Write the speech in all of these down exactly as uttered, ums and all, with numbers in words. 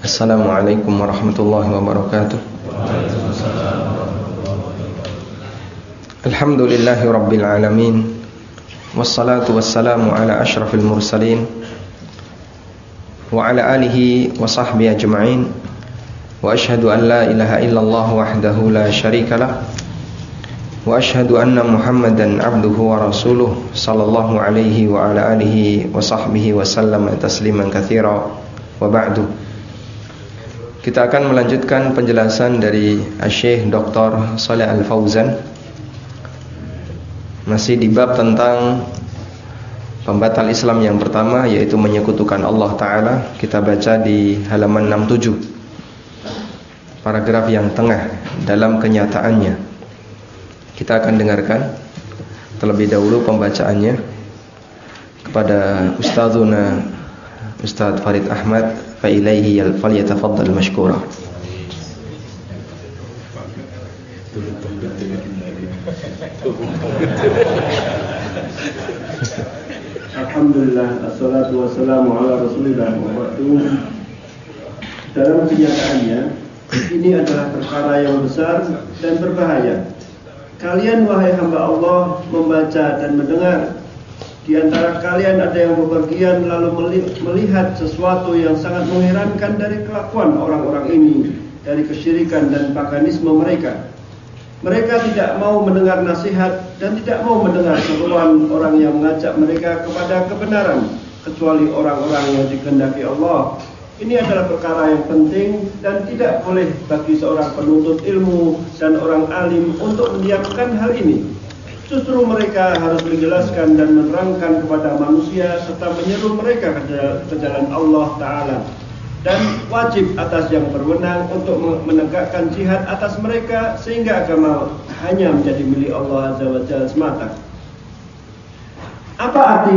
Assalamualaikum warahmatullahi wabarakatuh. Alhamdulillahi rabbil alamin. Wassalatu wassalamu ala ashrafil mursalin wa ala alihi wa sahbihi ajma'in. Wa ashhadu an la ilaha illallah wahdahu la syarika lah. Wa ashhadu anna Muhammadan abduhu wa rasuluh sallallahu alaihi wa ala alihi wa sahbihi wa sallama tasliman katsira. Wa ba'du. Kita akan melanjutkan penjelasan dari Syekh Doktor Shalih Al Fauzan, masih di bab tentang pembatal Islam yang pertama, yaitu menyekutukan Allah Ta'ala. Kita baca di halaman enam puluh tujuh, paragraf yang tengah dalam kenyataannya. Kita akan dengarkan terlebih dahulu pembacaannya kepada Ustazuna Ustaz Farid Ahmad, fa ilaihi falyatafaddal mashkura. Alhamdulillah, assalatu wassalamu ala rasulillah wa ba'du. Dalam kenyataannya, ini adalah perkara yang besar dan berbahaya. Kalian wahai hamba Allah membaca dan mendengar. Di antara kalian ada yang bepergian lalu melihat sesuatu yang sangat mengherankan dari kelakuan orang-orang ini, dari kesyirikan dan paganisme mereka. Mereka tidak mau mendengar nasihat dan tidak mau mendengar seruan orang yang mengajak mereka kepada kebenaran, kecuali orang-orang yang dikehendaki Allah. Ini adalah perkara yang penting dan tidak boleh bagi seorang penuntut ilmu dan orang alim untuk mendiamkan hal ini. Justru mereka harus menjelaskan dan menerangkan kepada manusia serta menyeru mereka ke jalan Allah Ta'ala. Dan wajib atas yang berwenang untuk menegakkan jihad atas mereka sehingga agama hanya menjadi milik Allah Azza wa Jalla semata. Apa arti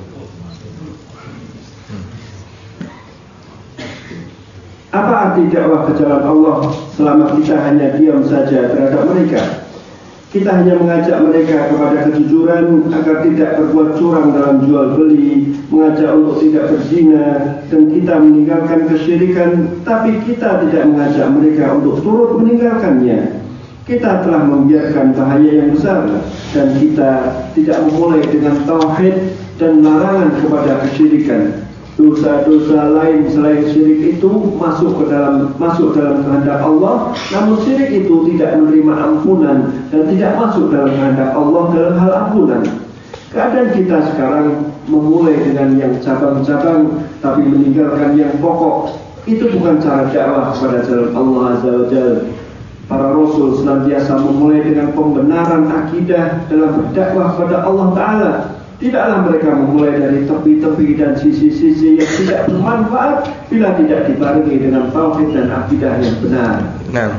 Apa arti dakwah ke jalan Allah selama kita hanya diam saja terhadap mereka? Kita hanya mengajak mereka kepada kejujuran agar tidak berbuat curang dalam jual beli, mengajak untuk tidak berzina, dan kita meninggalkan kesyirikan, tapi kita tidak mengajak mereka untuk turut meninggalkannya. Kita telah membiarkan bahaya yang besar, dan kita tidak memulai dengan tauhid dan larangan kepada kesyirikan. Dosa-dosa lain selain syirik itu masuk ke dalam masuk dalam kehendak Allah, namun syirik itu tidak menerima ampunan dan tidak masuk dalam kehendak Allah dalam hal ampunan. Keadaan kita sekarang memulai dengan yang cabang-cabang tapi meninggalkan yang pokok. Itu bukan cara dakwah kepada jalan Allah Azza wa Jalla. Para Rasul senantiasa memulai dengan pembenaran akidah dalam berdakwah kepada Allah Ta'ala. Tidaklah mereka memulai dari tepi-tepi dan sisi-sisi yang tidak bermanfaat bila tidak dibarengi dengan tauhid dan akidah yang benar. Nah,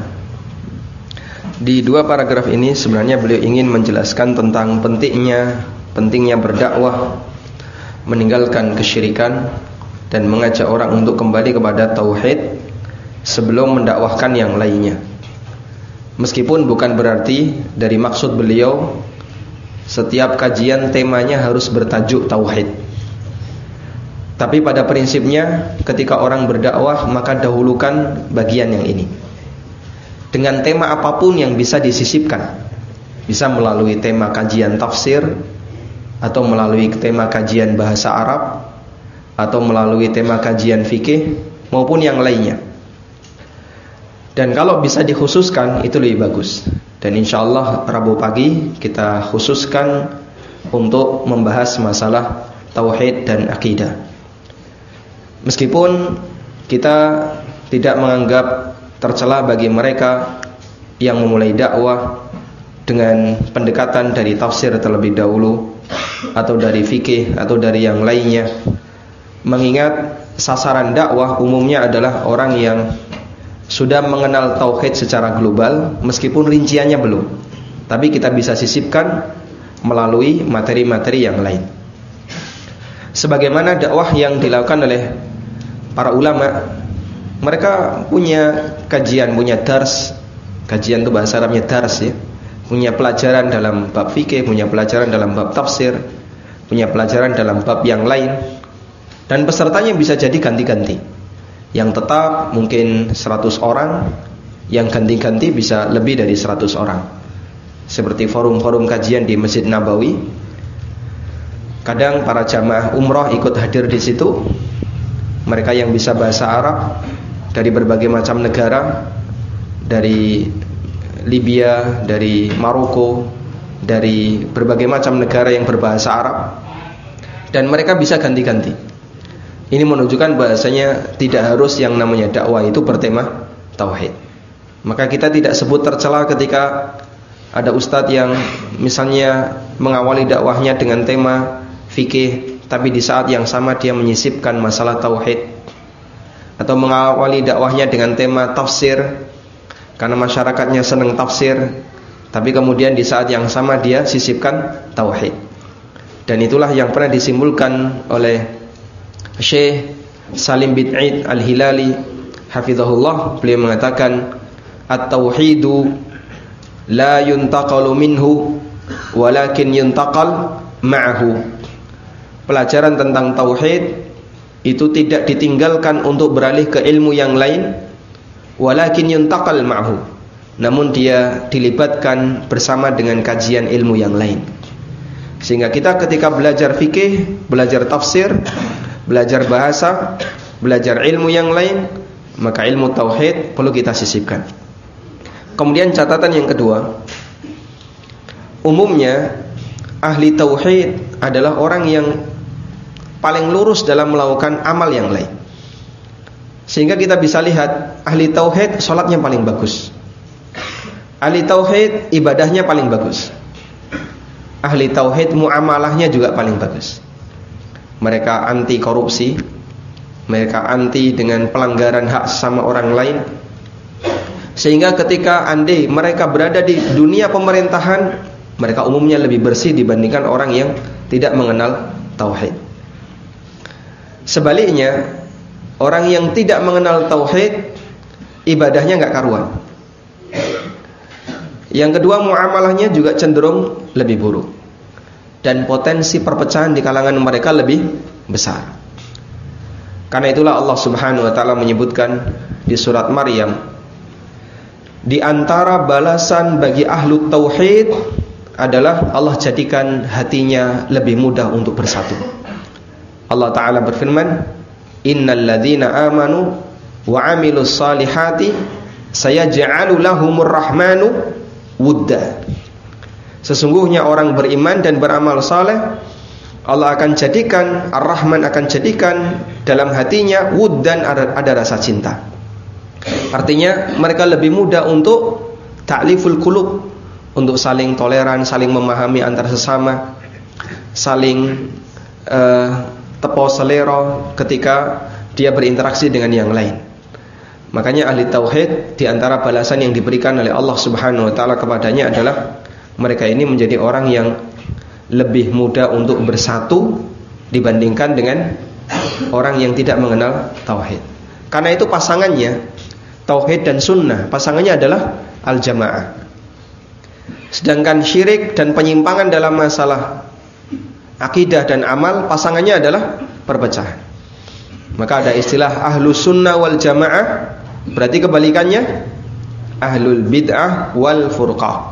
di dua paragraf ini sebenarnya beliau ingin menjelaskan tentang pentingnya pentingnya berdakwah, meninggalkan kesyirikan dan mengajak orang untuk kembali kepada tauhid sebelum mendakwahkan yang lainnya. Meskipun bukan berarti dari maksud beliau setiap kajian temanya harus bertajuk tauhid. Tapi pada prinsipnya ketika orang berdakwah maka dahulukan bagian yang ini. Dengan tema apapun yang bisa disisipkan. Bisa melalui tema kajian tafsir, atau melalui tema kajian bahasa Arab, atau melalui tema kajian fikih, maupun yang lainnya. Dan kalau bisa dikhususkan itu lebih bagus. Dan insya Allah Rabu pagi kita khususkan untuk membahas masalah tauhid dan akidah. Meskipun kita tidak menganggap tercela bagi mereka yang memulai dakwah dengan pendekatan dari tafsir terlebih dahulu, atau dari fikih, atau dari yang lainnya. Mengingat sasaran dakwah umumnya adalah orang yang sudah mengenal tauhid secara global, meskipun rinciannya belum. Tapi kita bisa sisipkan melalui materi-materi yang lain. Sebagaimana dakwah yang dilakukan oleh para ulama, mereka punya kajian, punya dars. Kajian itu bahasa Arabnya dars ya. Punya pelajaran dalam bab fikih, punya pelajaran dalam bab tafsir, punya pelajaran dalam bab yang lain. Dan pesertanya bisa jadi ganti-ganti. Yang tetap mungkin seratus orang, yang ganti-ganti bisa lebih dari seratus orang. Seperti forum-forum kajian di Masjid Nabawi. Kadang para jamaah umroh ikut hadir di situ. Mereka yang bisa bahasa Arab dari berbagai macam negara, dari Libya, dari Maroko, dari berbagai macam negara yang berbahasa Arab, dan mereka bisa ganti-ganti. Ini menunjukkan bahasanya tidak harus yang namanya dakwah itu bertema tauhid. Maka kita tidak sebut tercela ketika ada ustadz yang misalnya mengawali dakwahnya dengan tema fikih, tapi di saat yang sama dia menyisipkan masalah tauhid, atau mengawali dakwahnya dengan tema tafsir karena masyarakatnya senang tafsir, tapi kemudian di saat yang sama dia sisipkan tauhid. Dan itulah yang pernah disimpulkan oleh Syekh Salim bin Aid Al-Hilali hafizahullah. Beliau mengatakan, at-tauhidu la yuntaqalu minhu walakin yuntaqal ma'ahu. Pelajaran tentang tauhid itu tidak ditinggalkan untuk beralih ke ilmu yang lain, walakin yuntaqal ma'ahu, namun dia dilibatkan bersama dengan kajian ilmu yang lain. Sehingga kita ketika belajar fikih, belajar tafsir, belajar bahasa, belajar ilmu yang lain, maka ilmu tauhid perlu kita sisipkan. Kemudian catatan yang kedua, umumnya ahli tauhid adalah orang yang paling lurus dalam melakukan amal yang lain. Sehingga kita bisa lihat ahli tauhid sholatnya paling bagus, ahli tauhid ibadahnya paling bagus, ahli tauhid muamalahnya juga paling bagus. Mereka anti korupsi, mereka anti dengan pelanggaran hak sama orang lain. Sehingga ketika andai mereka berada di dunia pemerintahan, mereka umumnya lebih bersih dibandingkan orang yang tidak mengenal tauhid. Sebaliknya, orang yang tidak mengenal tauhid, ibadahnya enggak karuan. Yang kedua, muamalahnya juga cenderung lebih buruk, dan potensi perpecahan di kalangan mereka lebih besar. Karena itulah Allah Subhanahu wa taala menyebutkan di surat Maryam, di antara balasan bagi ahlu tauhid adalah Allah jadikan hatinya lebih mudah untuk bersatu. Allah taala berfirman, innal ladzina amanu wa amilus salihati sayaj'alu lahumur rahmanu wudda. Sesungguhnya orang beriman dan beramal saleh, Allah akan jadikan, Ar-Rahman akan jadikan dalam hatinya wuddan, ada, ada rasa cinta. Artinya mereka lebih mudah untuk ta'liful qulub, untuk saling toleran, saling memahami antar sesama, saling uh, tepo selero ketika dia berinteraksi dengan yang lain. Makanya ahli tauhid, di antara balasan yang diberikan oleh Allah Subhanahu wa taala kepadanya adalah mereka ini menjadi orang yang lebih mudah untuk bersatu dibandingkan dengan orang yang tidak mengenal tauhid. Karena itu pasangannya tauhid dan sunnah, pasangannya adalah al-jamaah. Sedangkan syirik dan penyimpangan dalam masalah akidah dan amal, pasangannya adalah perpecahan. Maka ada istilah ahlus sunnah wal jamaah, berarti kebalikannya ahlul bid'ah wal furqah.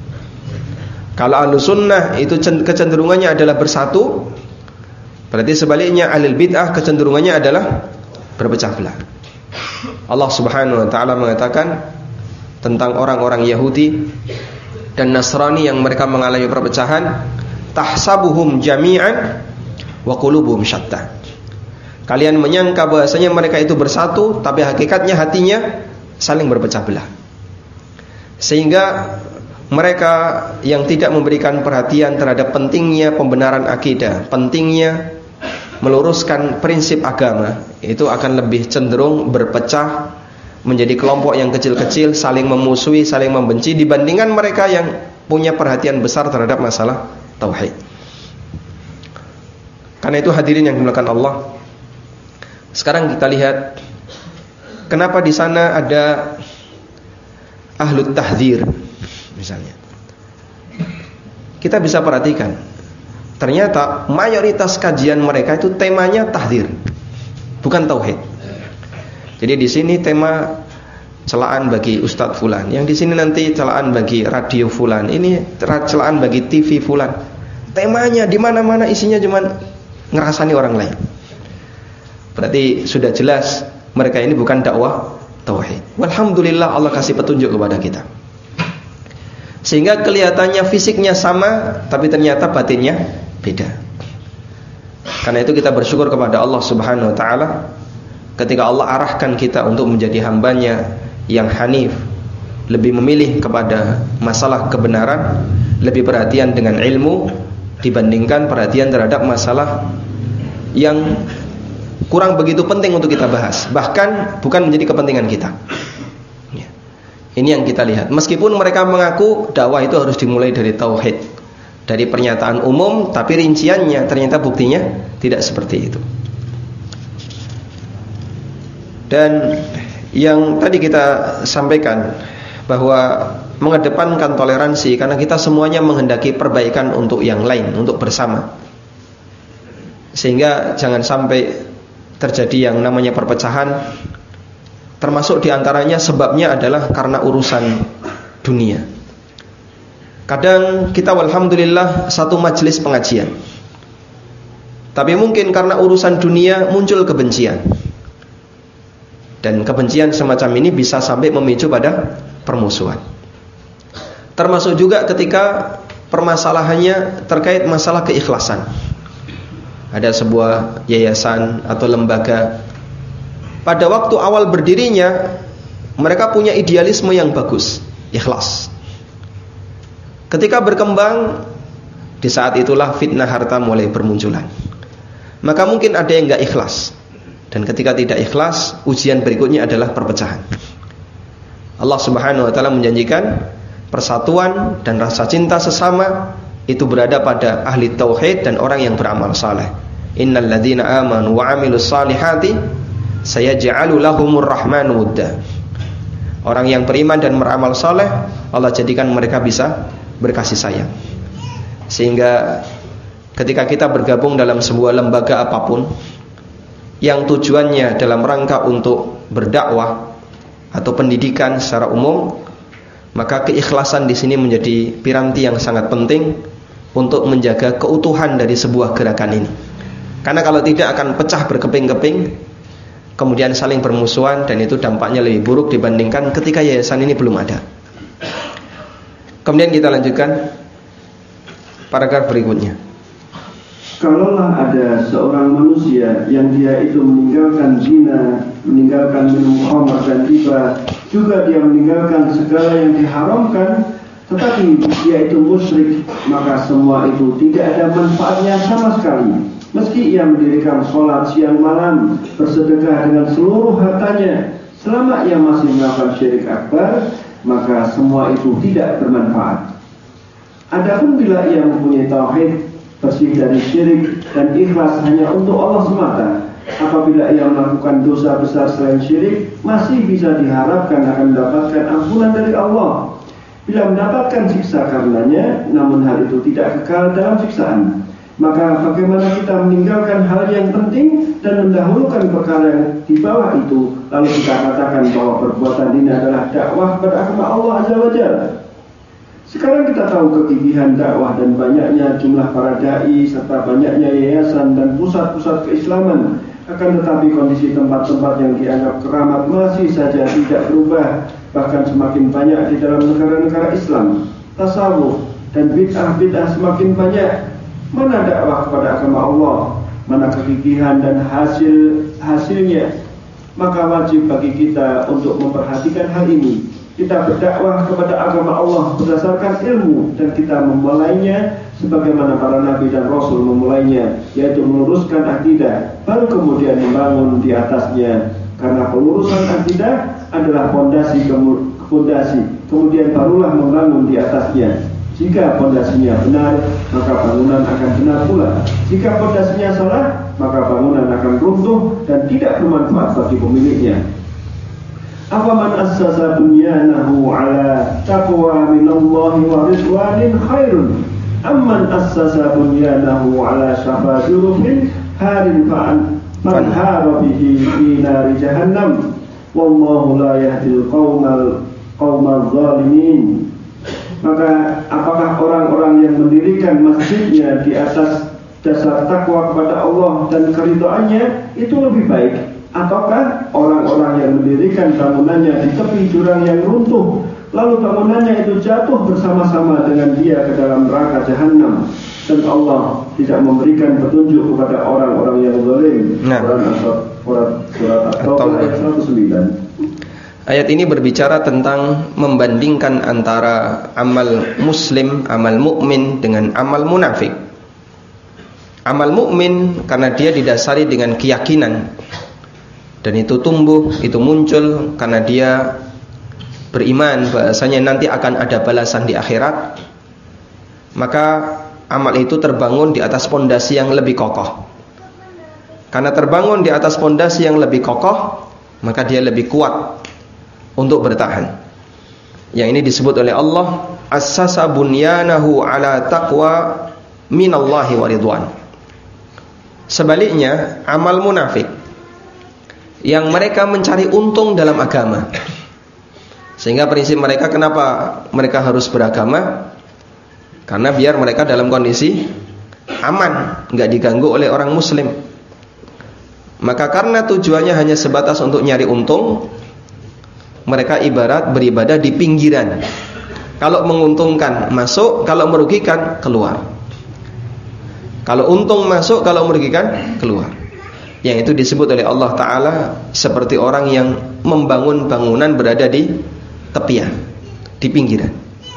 Kalau ahlus sunnah itu kecenderungannya adalah bersatu, berarti sebaliknya ahlul bid'ah kecenderungannya adalah berpecah belah. Allah Subhanahu wa taala mengatakan tentang orang-orang Yahudi dan Nasrani yang mereka mengalami perpecahan, tahsabuhum jami'an wa qulubuhum syatta. Kalian menyangka bahasanya mereka itu bersatu, tapi hakikatnya hatinya saling berpecah belah. Sehingga mereka yang tidak memberikan perhatian terhadap pentingnya pembenaran akidah, pentingnya meluruskan prinsip agama, itu akan lebih cenderung berpecah menjadi kelompok yang kecil-kecil, saling memusuhi, saling membenci, dibandingkan mereka yang punya perhatian besar terhadap masalah tauhid. Karena itu hadirin yang dimuliakan Allah, sekarang kita lihat kenapa di sana ada ahlut tahdzir misalnya. Kita bisa perhatikan, ternyata mayoritas kajian mereka itu temanya tahdzir, bukan tauhid. Jadi di sini tema celaan bagi Ustadz Fulan, yang di sini nanti celaan bagi radio Fulan, ini celaan bagi T V Fulan. Temanya di mana-mana isinya cuman ngerasani orang lain. Berarti sudah jelas mereka ini bukan dakwah tauhid. Alhamdulillah Allah kasih petunjuk kepada kita. Sehingga kelihatannya fisiknya sama, tapi ternyata batinnya beda. Karena itu kita bersyukur kepada Allah Subhanahu wa taala ketika Allah arahkan kita untuk menjadi hambanya yang hanif, lebih memilih kepada masalah kebenaran, lebih perhatian dengan ilmu dibandingkan perhatian terhadap masalah yang kurang begitu penting untuk kita bahas, bahkan bukan menjadi kepentingan kita. Ini yang kita lihat. Meskipun mereka mengaku dakwah itu harus dimulai dari tauhid, dari pernyataan umum, tapi rinciannya ternyata buktinya tidak seperti itu. Dan yang tadi kita sampaikan bahwa mengedepankan toleransi karena kita semuanya menghendaki perbaikan untuk yang lain, untuk bersama. Sehingga jangan sampai terjadi yang namanya perpecahan. Termasuk diantaranya sebabnya adalah karena urusan dunia. Kadang kita alhamdulillah satu majelis pengajian, tapi mungkin karena urusan dunia muncul kebencian. Dan kebencian semacam ini bisa sampai memicu pada permusuhan. Termasuk juga ketika permasalahannya terkait masalah keikhlasan. Ada sebuah yayasan atau lembaga, pada waktu awal berdirinya mereka punya idealisme yang bagus, ikhlas. Ketika berkembang, di saat itulah fitnah harta mulai bermunculan. Maka mungkin ada yang enggak ikhlas. Dan ketika tidak ikhlas, ujian berikutnya adalah perpecahan. Allah Subhanahu wa taala menjanjikan persatuan dan rasa cinta sesama itu berada pada ahli tauhid dan orang yang beramal saleh. Innal ladzina amanu wa 'amilus salihati sayaj'alu lahumur rahmanu wudda. Orang yang beriman dan beramal saleh, Allah jadikan mereka bisa berkasih sayang. Sehingga ketika kita bergabung dalam sebuah lembaga apapun yang tujuannya dalam rangka untuk berdakwah atau pendidikan secara umum, maka keikhlasan di sini menjadi piranti yang sangat penting untuk menjaga keutuhan dari sebuah gerakan ini. Karena kalau tidak akan pecah berkeping-keping, kemudian saling bermusuhan, dan itu dampaknya lebih buruk dibandingkan ketika yayasan ini belum ada. Kemudian kita lanjutkan paragraf berikutnya. Kalaulah ada seorang manusia yang dia itu meninggalkan zina, meninggalkan minum khamr dan riba, juga dia meninggalkan segala yang diharamkan, tetapi dia itu musyrik, maka semua itu tidak ada manfaatnya sama sekali. Meski ia mendirikan sholat siang malam, bersedekah dengan seluruh hartanya, selama ia masih melakukan syirik akbar, maka semua itu tidak bermanfaat. Adapun bila ia mempunyai tauhid, bersih dari syirik dan ikhlas hanya untuk Allah semata, apabila ia melakukan dosa besar selain syirik, masih bisa diharapkan akan mendapatkan ampunan dari Allah. Bila mendapatkan siksa karenanya, namun hal itu tidak kekal dalam siksaan, maka bagaimana kita meninggalkan hal yang penting dan mendahulukan perkara yang di bawah itu, lalu kita katakan bahwa perbuatan ini adalah dakwah kepada agama Allah Azza wa Jalla. Sekarang kita tahu kegigihan dakwah dan banyaknya jumlah para dai serta banyaknya yayasan dan pusat-pusat keislaman. Akan tetapi kondisi tempat-tempat yang dianggap keramat masih saja tidak berubah, bahkan semakin banyak di dalam negara-negara Islam. Tasawuf dan bid'ah-bid'ah semakin banyak. Mana dakwah kepada agama Allah? Mana kegigihan dan hasil hasilnya? Maka wajib bagi kita untuk memperhatikan hal ini. Kita berdakwah kepada agama Allah berdasarkan ilmu, dan kita memulainya sebagaimana para nabi dan rasul memulainya, yaitu meluruskan akidah, baru kemudian membangun di atasnya. Karena pelurusan akidah adalah fondasi fondasi, kemudian barulah membangun di atasnya. Jika fondasinya benar, maka bangunan akan benar pula. Jika fondasinya salah, maka bangunan akan runtuh dan tidak bermanfaat bagi pemiliknya. Afaman assasa bunyanahu ala taqwa minallahi wa ridwanin khairun amman assasa bunyanahu ala syafaa jurufin harin fa'an fanhara bihi fi nari jahannam wallahu la yahdil qaumal qaumal zalimin. Maka apakah orang-orang yang mendirikan masjidnya di atas dasar takwa kepada Allah dan keridhaannya itu lebih baik, ataukah orang-orang yang mendirikan bangunannya di tepi jurang yang runtuh lalu bangunannya itu jatuh bersama-sama dengan dia ke dalam neraka jahanam dan Allah tidak memberikan petunjuk kepada orang-orang yang zalim. Nah. Surat surat At-Taubah ayat seratus sembilan. Ayat ini berbicara tentang membandingkan antara amal muslim, amal mukmin dengan amal munafik. Amal mukmin karena dia didasari dengan keyakinan, dan itu tumbuh, itu muncul karena dia beriman bahasanya nanti akan ada balasan di akhirat. Maka amal itu terbangun di atas pondasi yang lebih kokoh. Karena terbangun di atas pondasi yang lebih kokoh, maka dia lebih kuat untuk bertahan. Yang ini disebut oleh Allah, assasa bunyanahu ala taqwa minallahi wa ridwan. Sebaliknya, amal munafik yang mereka mencari untung dalam agama. Sehingga prinsip mereka, kenapa mereka harus beragama? Karena biar mereka dalam kondisi aman, nggak diganggu oleh orang muslim. Maka karena tujuannya hanya sebatas untuk nyari untung, mereka ibarat beribadah di pinggiran. Kalau menguntungkan masuk, kalau merugikan keluar. Kalau untung masuk, kalau merugikan keluar. Yang itu disebut oleh Allah Ta'ala seperti orang yang membangun bangunan berada di tepian, di pinggiran.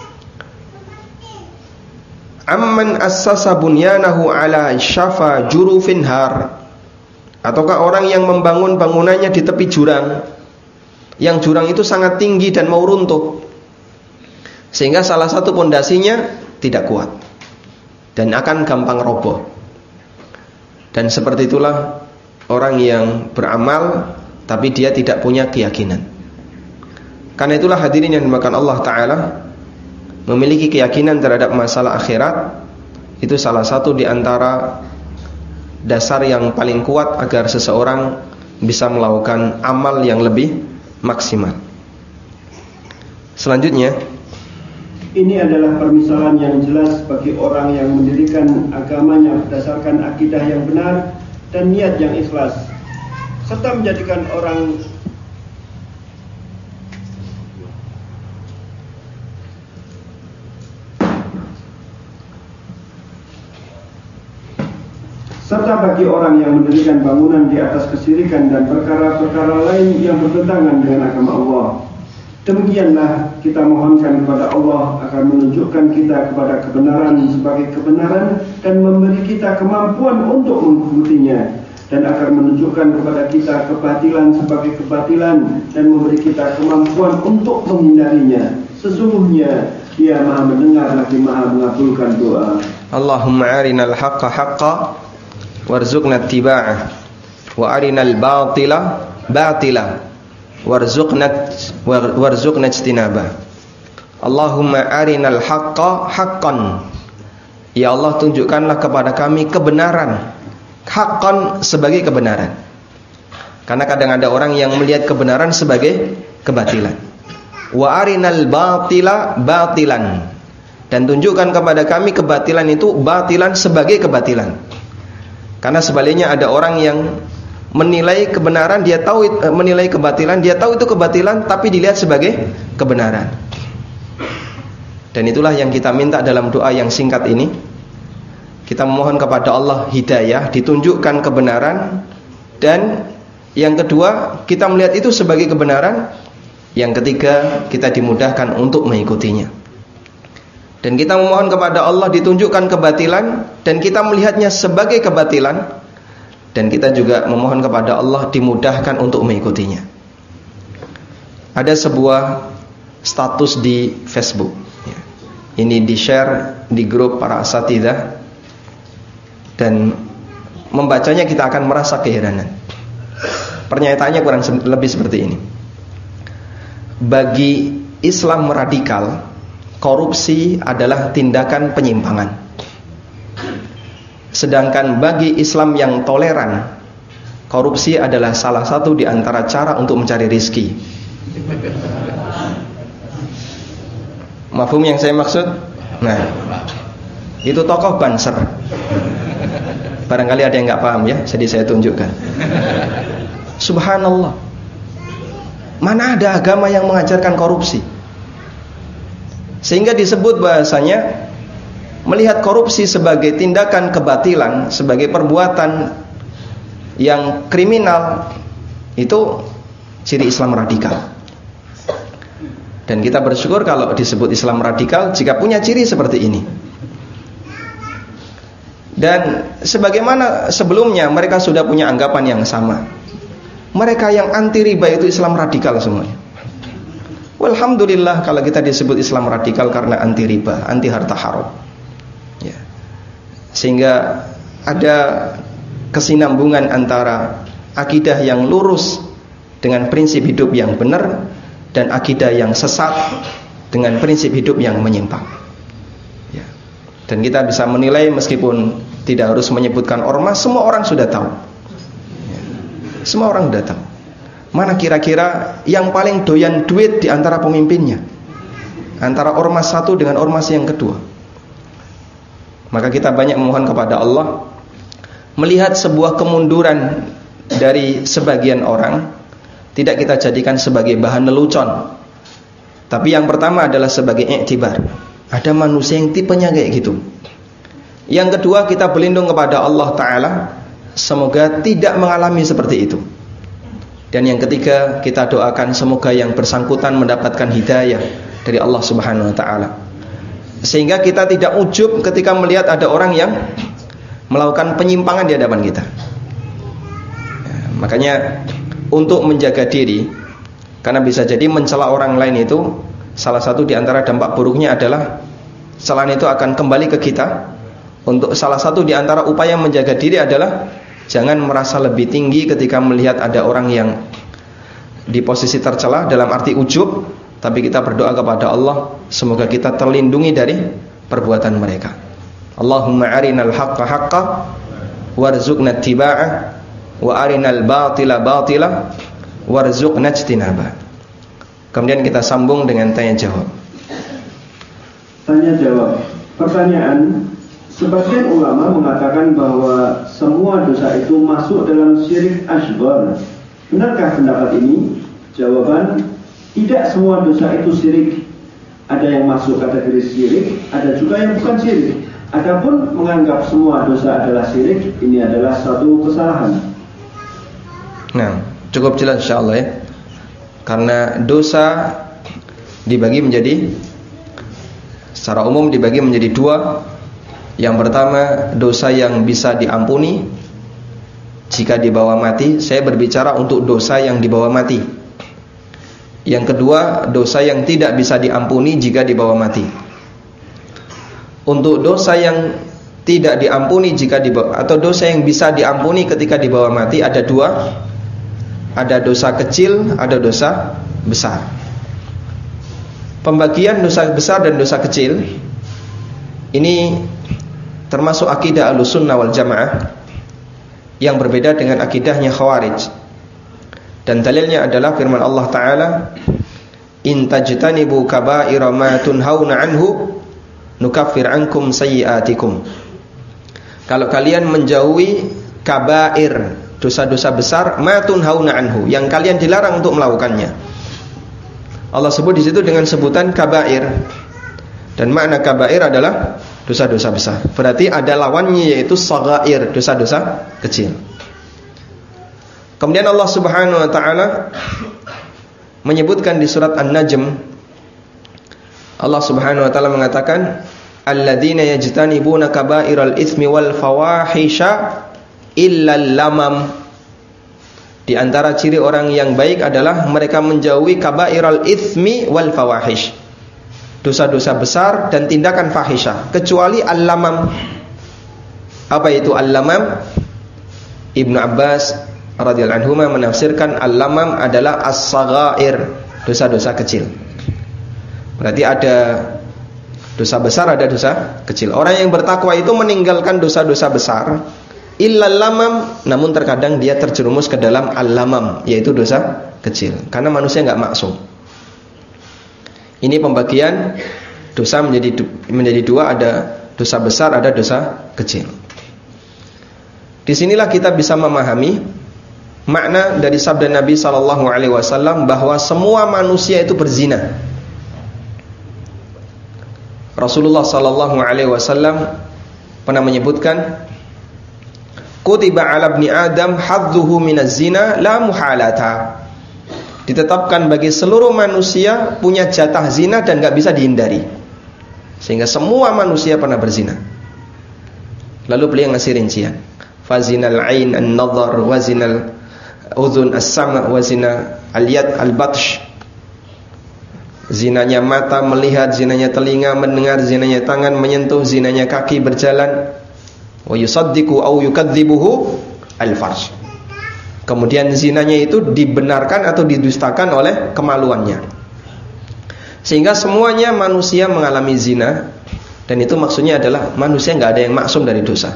Amman assasa bunyanahu ala syafa jurufin har. Ataukah orang yang membangun bangunannya di tepi jurang, yang jurang itu sangat tinggi dan mau runtuh, sehingga salah satu pondasinya tidak kuat dan akan gampang roboh. Dan seperti itulah orang yang beramal tapi dia tidak punya keyakinan. Karena itulah hadirin yang dimakan Allah Ta'ala, memiliki keyakinan terhadap masalah akhirat itu salah satu di antara dasar yang paling kuat agar seseorang bisa melakukan amal yang lebih maksimal. Selanjutnya, ini adalah permisalan yang jelas bagi orang yang mendirikan agamanya berdasarkan akidah yang benar dan niat yang ikhlas, serta menjadikan orang serta bagi orang yang mendirikan bangunan di atas kesyirikan dan perkara-perkara lain yang bertentangan dengan agama Allah. Demikianlah kita mohonkan kepada Allah agar menunjukkan kita kepada kebenaran sebagai kebenaran dan memberi kita kemampuan untuk mengikutinya, dan agar menunjukkan kepada kita kebatilan sebagai kebatilan dan memberi kita kemampuan untuk menghindarinya. Sesungguhnya Dia Maha mendengar lagi Maha mengabulkan doa. Allahumma arinal haqqa haqqa warzuqna ittiba'ah wa arinal batila batila warzuqna warzuqna ijtinabah. Allahumma arinal haqqa haqqan. Ya Allah, tunjukkanlah kepada kami kebenaran. Haqqan sebagai kebenaran. Karena kadang ada orang yang melihat kebenaran sebagai kebatilan. Wa arinal batila batilan. Dan tunjukkan kepada kami kebatilan itu batilan sebagai kebatilan. Karena sebaliknya ada orang yang menilai kebenaran, dia tahu menilai kebatilan, dia tahu itu kebatilan tapi dilihat sebagai kebenaran. Dan itulah yang kita minta dalam doa yang singkat ini. Kita memohon kepada Allah hidayah, ditunjukkan kebenaran, dan yang kedua kita melihat itu sebagai kebenaran. Yang ketiga kita dimudahkan untuk mengikutinya. Dan kita memohon kepada Allah ditunjukkan kebatilan dan kita melihatnya sebagai kebatilan. Dan kita juga memohon kepada Allah dimudahkan untuk mengikutinya. Ada sebuah status di Facebook. Ini di-share di grup para asatidzah. Dan membacanya kita akan merasa keheranan. Pernyataannya kurang lebih seperti ini. Bagi Islam radikal, korupsi adalah tindakan penyimpangan. Sedangkan bagi Islam yang toleran, korupsi adalah salah satu di antara cara untuk mencari rizki. Mafhum yang saya maksud? Nah, itu tokoh Banser. Barangkali ada yang nggak paham ya, jadi saya tunjukkan. Subhanallah, mana ada agama yang mengajarkan korupsi? Sehingga disebut bahasanya melihat korupsi sebagai tindakan kebatilan, sebagai perbuatan yang kriminal, itu ciri Islam radikal. Dan kita bersyukur kalau disebut Islam radikal jika punya ciri seperti ini. Dan sebagaimana sebelumnya mereka sudah punya anggapan yang sama. Mereka yang anti riba itu Islam radikal semuanya. Walhamdulillah kalau kita disebut Islam radikal karena anti riba, anti harta haram ya. Sehingga ada kesinambungan antara akidah yang lurus dengan prinsip hidup yang benar, dan akidah yang sesat dengan prinsip hidup yang menyimpang ya. Dan kita bisa menilai meskipun tidak harus menyebutkan ormas, semua orang sudah tahu ya. Semua orang sudah tahu mana kira-kira yang paling doyan duit di antara pemimpinnya, antara ormas satu dengan ormas yang kedua. Maka kita banyak memohon kepada Allah melihat sebuah kemunduran dari sebagian orang, tidak kita jadikan sebagai bahan lelucon, tapi yang pertama adalah sebagai iktibar. Ada manusia yang tipenya kayak gitu. Yang kedua, kita berlindung kepada Allah Ta'ala semoga tidak mengalami seperti itu. Dan yang ketiga, kita doakan semoga yang bersangkutan mendapatkan hidayah dari Allah Subhanahu Wa Ta'ala, sehingga kita tidak ujub ketika melihat ada orang yang melakukan penyimpangan di hadapan kita ya. Makanya untuk menjaga diri, karena bisa jadi mencela orang lain itu salah satu di antara dampak buruknya adalah celaan itu akan kembali ke kita. Untuk salah satu di antara upaya menjaga diri adalah jangan merasa lebih tinggi ketika melihat ada orang yang di posisi tercela dalam arti ujub, tapi kita berdoa kepada Allah semoga kita terlindungi dari perbuatan mereka. Allahumma arinal haqqa haqqa warzuqna ittiba'ah wa arinal batila batila warzuqna ijtinabah. Kemudian kita sambung dengan tanya jawab. Tanya jawab. Pertanyaan, sebagian ulama mengatakan bahwa semua dosa itu masuk dalam syirik asghar. Benarkah pendapat ini? Jawaban, tidak semua dosa itu syirik. Ada yang masuk kategori syirik, ada juga yang bukan syirik. Adapun menganggap semua dosa adalah syirik, ini adalah suatu kesalahan. Nah, cukup jelas insyaallah ya. Karena dosa dibagi menjadi, secara umum dibagi menjadi dua. Yang pertama, dosa yang bisa diampuni jika dibawa mati. Saya berbicara untuk dosa yang dibawa mati. Yang kedua, dosa yang tidak bisa diampuni jika dibawa mati. Untuk dosa yang tidak diampuni jika dibawa, atau dosa yang bisa diampuni ketika dibawa mati, ada dua. Ada dosa kecil, ada dosa besar. Pembagian dosa besar dan dosa kecil ini termasuk akidah Ahlussunnah wal Jamaah yang berbeda dengan akidahnya Khawarij. Dan dalilnya adalah firman Allah Ta'ala, in tajtanibu kaba'ira ma tunhauna anhu nukaffir ankum sayyi'atikum. Kalau kalian menjauhi kabair, dosa-dosa besar, ma tunhauna anhu, yang kalian dilarang untuk melakukannya. Allah sebut di situ dengan sebutan kabair. Dan makna kabair adalah dosa-dosa besar. Berarti ada lawannya, yaitu shaghair, dosa-dosa kecil. Kemudian Allah Subhanahu wa taala menyebutkan di surat An-Najm, Allah Subhanahu wa taala mengatakan, alladzina yajtanibuna kaba'iral itsmi wal fawahisha illa lamam. Di antara ciri orang yang baik adalah mereka menjauhi kaba'iral itsmi wal fawahish, dosa-dosa besar dan tindakan fahisyah, kecuali al-lamam. Apa itu al-lamam? Ibnu Abbas radhiyallahu anhu menafsirkan al-lamam adalah as-saghair, dosa-dosa kecil. Berarti ada dosa besar, ada dosa kecil. Orang yang bertakwa itu meninggalkan dosa-dosa besar, illal lamam, namun terkadang dia terjerumus ke dalam al-lamam, yaitu dosa kecil. Karena manusia enggak maksum. Ini pembagian dosa menjadi menjadi dua, ada dosa besar, ada dosa kecil. Disinilah kita bisa memahami makna dari sabda Nabi sallallahu alaihi wasallam bahwa semua manusia itu berzina. Rasulullah sallallahu alaihi wasallam pernah menyebutkan, kutiba ala ibni Adam hadzuhu minaz zina la muhalata. Ditetapkan bagi seluruh manusia punya jatah zina dan enggak bisa dihindari. Sehingga semua manusia pernah berzina. Lalu beliau ngasih rincian. Fazinal ain an-nadhar wa zinal udhun as-sama' wa zina al-yad al-batsh. Zinanya mata melihat, zinanya telinga mendengar, zinanya tangan menyentuh, zinanya kaki berjalan. Wa yusaddiqu aw yukadzibuhu al-farj. Kemudian zinanya itu dibenarkan atau didustakan oleh kemaluannya. Sehingga semuanya manusia mengalami zina. Dan itu maksudnya adalah manusia gak ada yang maksum dari dosa.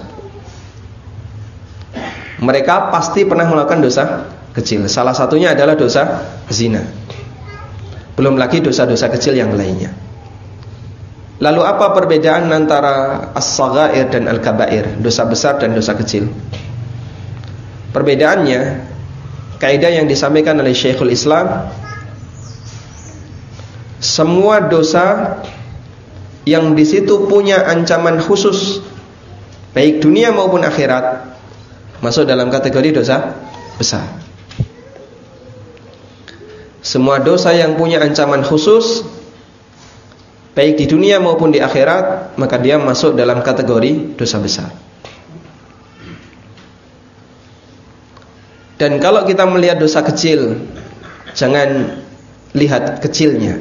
Mereka pasti pernah melakukan dosa kecil. Salah satunya adalah dosa zina. Belum lagi dosa-dosa kecil yang lainnya. Lalu apa perbedaan antara as-saghair dan al-kabair, dosa besar dan dosa kecil? Perbedaannya, kaidah yang disampaikan oleh Syekhul Islam, semua dosa yang di situ punya ancaman khusus, baik dunia maupun akhirat, masuk dalam kategori dosa besar. Semua dosa yang punya ancaman khusus, baik di dunia maupun di akhirat, maka dia masuk dalam kategori dosa besar. Dan kalau kita melihat dosa kecil, jangan lihat kecilnya.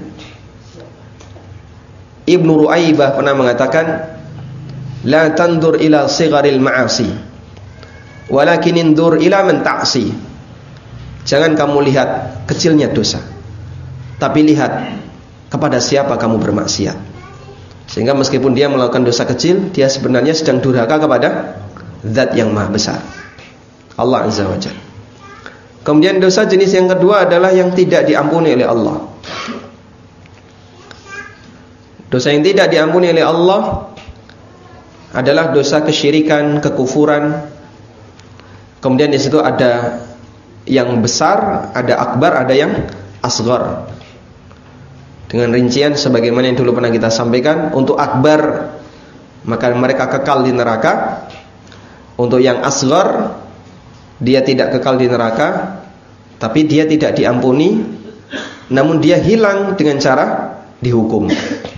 Ibnu Ru'aibah pernah mengatakan, la tandur ila sigharil ma'asi, walakin indur ila man ta'si. Jangan kamu lihat kecilnya dosa, tapi lihat kepada siapa kamu bermaksiat. Sehingga meskipun dia melakukan dosa kecil, dia sebenarnya sedang durhaka kepada Zat yang Maha Besar, Allah Azza wa Jalla. Kemudian dosa jenis yang kedua adalah yang tidak diampuni oleh Allah. Dosa yang tidak diampuni oleh Allah adalah dosa kesyirikan, kekufuran. Kemudian di situ ada yang besar, ada akbar, ada yang asghar. Dengan rincian sebagaimana yang dulu pernah kita sampaikan, untuk akbar maka mereka kekal di neraka. Untuk yang asghar, dia tidak kekal di neraka, tapi dia tidak diampuni, namun dia hilang dengan cara dihukum.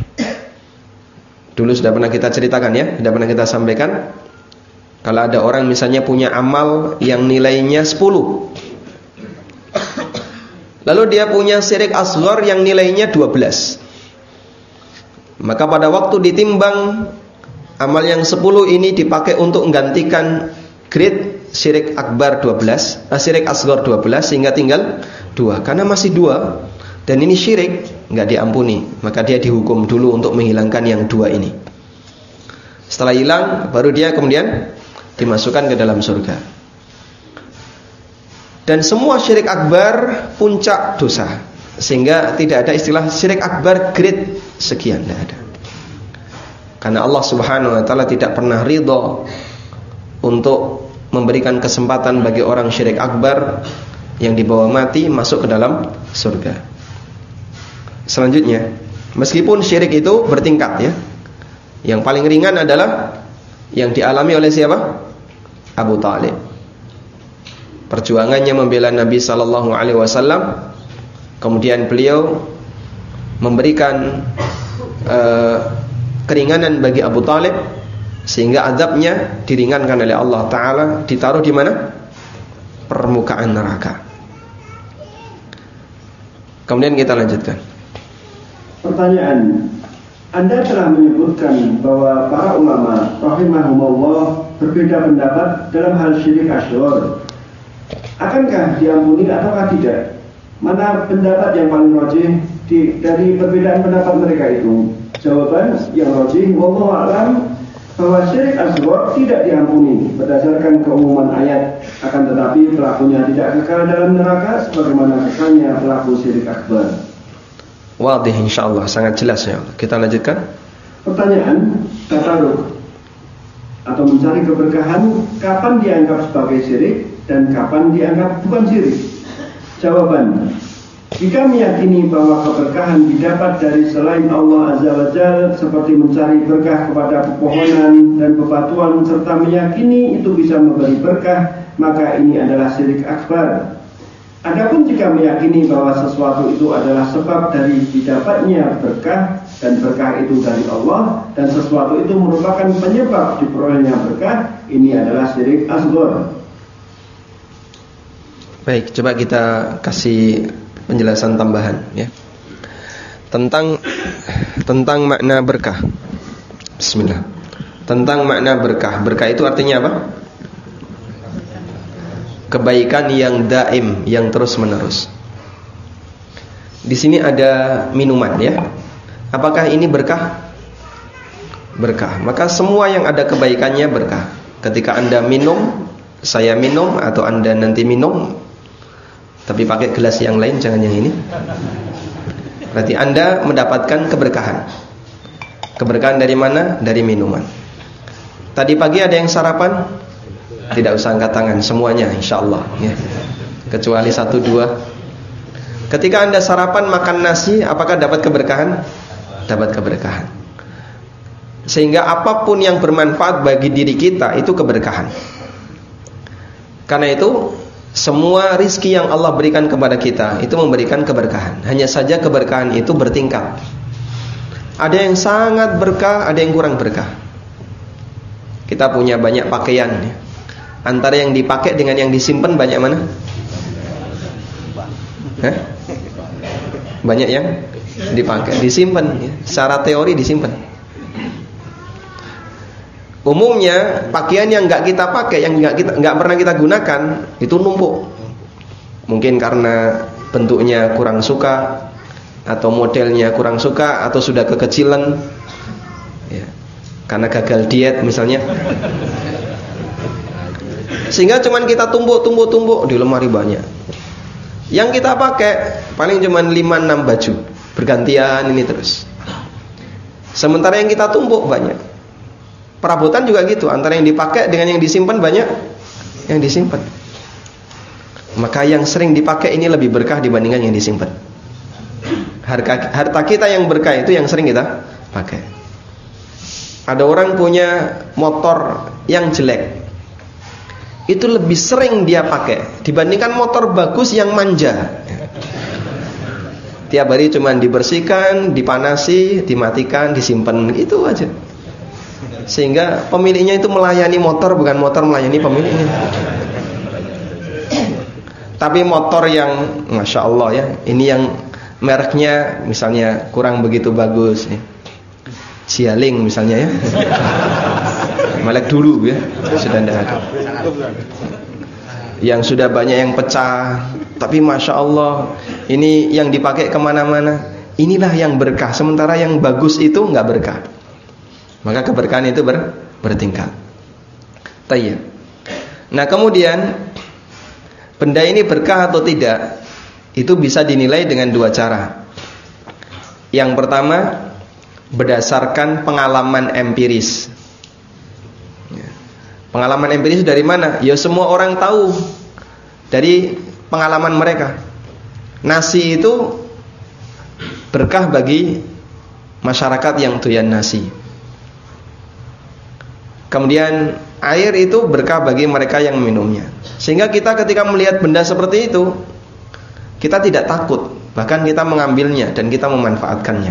Dulu sudah pernah kita ceritakan ya, sudah pernah kita sampaikan. Kalau ada orang misalnya punya amal yang nilainya sepuluh, lalu dia punya syirik asghar yang nilainya dua belas, maka pada waktu ditimbang, amal yang sepuluh ini dipakai untuk menggantikan grade syirik akbar dua belas, nah, syirik asghar dua belas, sehingga tinggal dua. Karena masih dua dan ini syirik, enggak diampuni, maka dia dihukum dulu untuk menghilangkan yang dua ini. Setelah hilang, baru dia kemudian dimasukkan ke dalam surga. Dan semua syirik akbar puncak dosa, sehingga tidak ada istilah syirik akbar grade sekian, tidak ada. Karena Allah Subhanahu wa taala tidak pernah ridha untuk memberikan kesempatan bagi orang syirik akbar yang dibawa mati masuk ke dalam surga. Selanjutnya, meskipun syirik itu bertingkat ya, yang paling ringan adalah yang dialami oleh siapa? Abu Talib. Perjuangannya membela Nabi sallallahu alaihi wasallam, kemudian beliau memberikan uh, keringanan bagi Abu Talib, sehingga azabnya diringankan oleh Allah Ta'ala, ditaruh di mana? Permukaan neraka. Kemudian kita lanjutkan. Pertanyaan, Anda telah menyebutkan bahwa para ulama rahimahumullah berbeda pendapat dalam hal syirik asghar. Akankah diampuni ataukah tidak? Mana pendapat yang paling rajih di, dari perbedaan pendapat mereka itu? Jawaban yang rajih, wallahu a'lam, bahwa syirik asghar tidak diampuni berdasarkan keumuman ayat, akan tetapi pelakunya tidak kekal dalam neraka sebagaimana kekalnya pelaku syirik akbar. Wadih insyaallah, sangat jelas ya. Kita lanjutkan. Pertanyaan, tataruk atau mencari keberkahan kapan dianggap sebagai syirik dan kapan dianggap bukan syirik? Jawaban, jika meyakini bahwa keberkahan didapat dari selain Allah Azza wa Jalla seperti mencari berkah kepada pepohonan dan bebatuan serta meyakini itu bisa memberi berkah, maka ini adalah syirik akbar. Adapun jika meyakini bahwa sesuatu itu adalah sebab dari didapatnya berkah dan berkah itu dari Allah dan sesuatu itu merupakan penyebab diperolehnya berkah, ini adalah syirik asghar. Baik, coba kita kasih penjelasan tambahan ya tentang tentang makna berkah. Bismillah. Tentang makna berkah. Berkah itu artinya apa? Kebaikan yang daim, yang terus menerus. Di sini ada minuman ya. Apakah ini berkah? Berkah. Maka semua yang ada kebaikannya berkah. Ketika Anda minum, saya minum, atau Anda nanti minum tapi pakai gelas yang lain, jangan yang ini, berarti Anda mendapatkan keberkahan. Keberkahan dari mana? Dari minuman. Tadi pagi ada yang sarapan? Tidak usah angkat tangan, semuanya insyaallah ya. Kecuali satu dua. Ketika Anda sarapan makan nasi, apakah dapat keberkahan? Dapat keberkahan. Sehingga apapun yang bermanfaat bagi diri kita itu keberkahan. Karena itu semua rizki yang Allah berikan kepada kita itu memberikan keberkahan. Hanya saja keberkahan itu bertingkat. Ada yang sangat berkah, ada yang kurang berkah. Kita punya banyak pakaian ya. Antara yang dipakai dengan yang disimpan banyak mana? Hah? Banyak yang dipakai, disimpan ya. Secara teori disimpan. Umumnya pakaian yang nggak kita pakai, yang nggak kita nggak pernah kita gunakan, itu numpuk. Mungkin karena bentuknya kurang suka, atau modelnya kurang suka, atau sudah kekecilan, ya, karena gagal diet misalnya. Sehingga cuman kita tumpuk-tumpuk-tumpuk di lemari banyak. Yang kita pakai paling cuman lima enam baju, bergantian ini terus. Sementara yang kita tumpuk banyak. Perabotan juga gitu, antara yang dipakai dengan yang disimpan banyak yang disimpan. Maka yang sering dipakai ini lebih berkah dibandingkan yang disimpan. Harta, harta kita yang berkah itu yang sering kita pakai. Ada orang punya motor yang jelek, itu lebih sering dia pakai dibandingkan motor bagus yang manja. Tiap hari cuma dibersihkan, dipanasi, dimatikan, disimpan, itu aja. Sehingga pemiliknya itu melayani motor, bukan motor melayani pemiliknya. Tapi motor yang Masya Allah ya, ini yang mereknya misalnya kurang begitu bagus nih, Cialing misalnya ya, Malek dulu ya, sudah tidak ada. Yang sudah banyak yang pecah, tapi Masya Allah ini yang dipakai kemana-mana, inilah yang berkah. Sementara yang bagus itu nggak berkah. Maka keberkahan itu ber, bertingkat. Tayyib. Nah kemudian benda ini berkah atau tidak, itu bisa dinilai dengan dua cara. Yang pertama, berdasarkan pengalaman empiris. Pengalaman empiris dari mana? Ya semua orang tahu dari pengalaman mereka. Nasi itu berkah bagi masyarakat yang doyan nasi. Kemudian air itu berkah bagi mereka yang minumnya. Sehingga kita ketika melihat benda seperti itu, kita tidak takut, bahkan kita mengambilnya dan kita memanfaatkannya.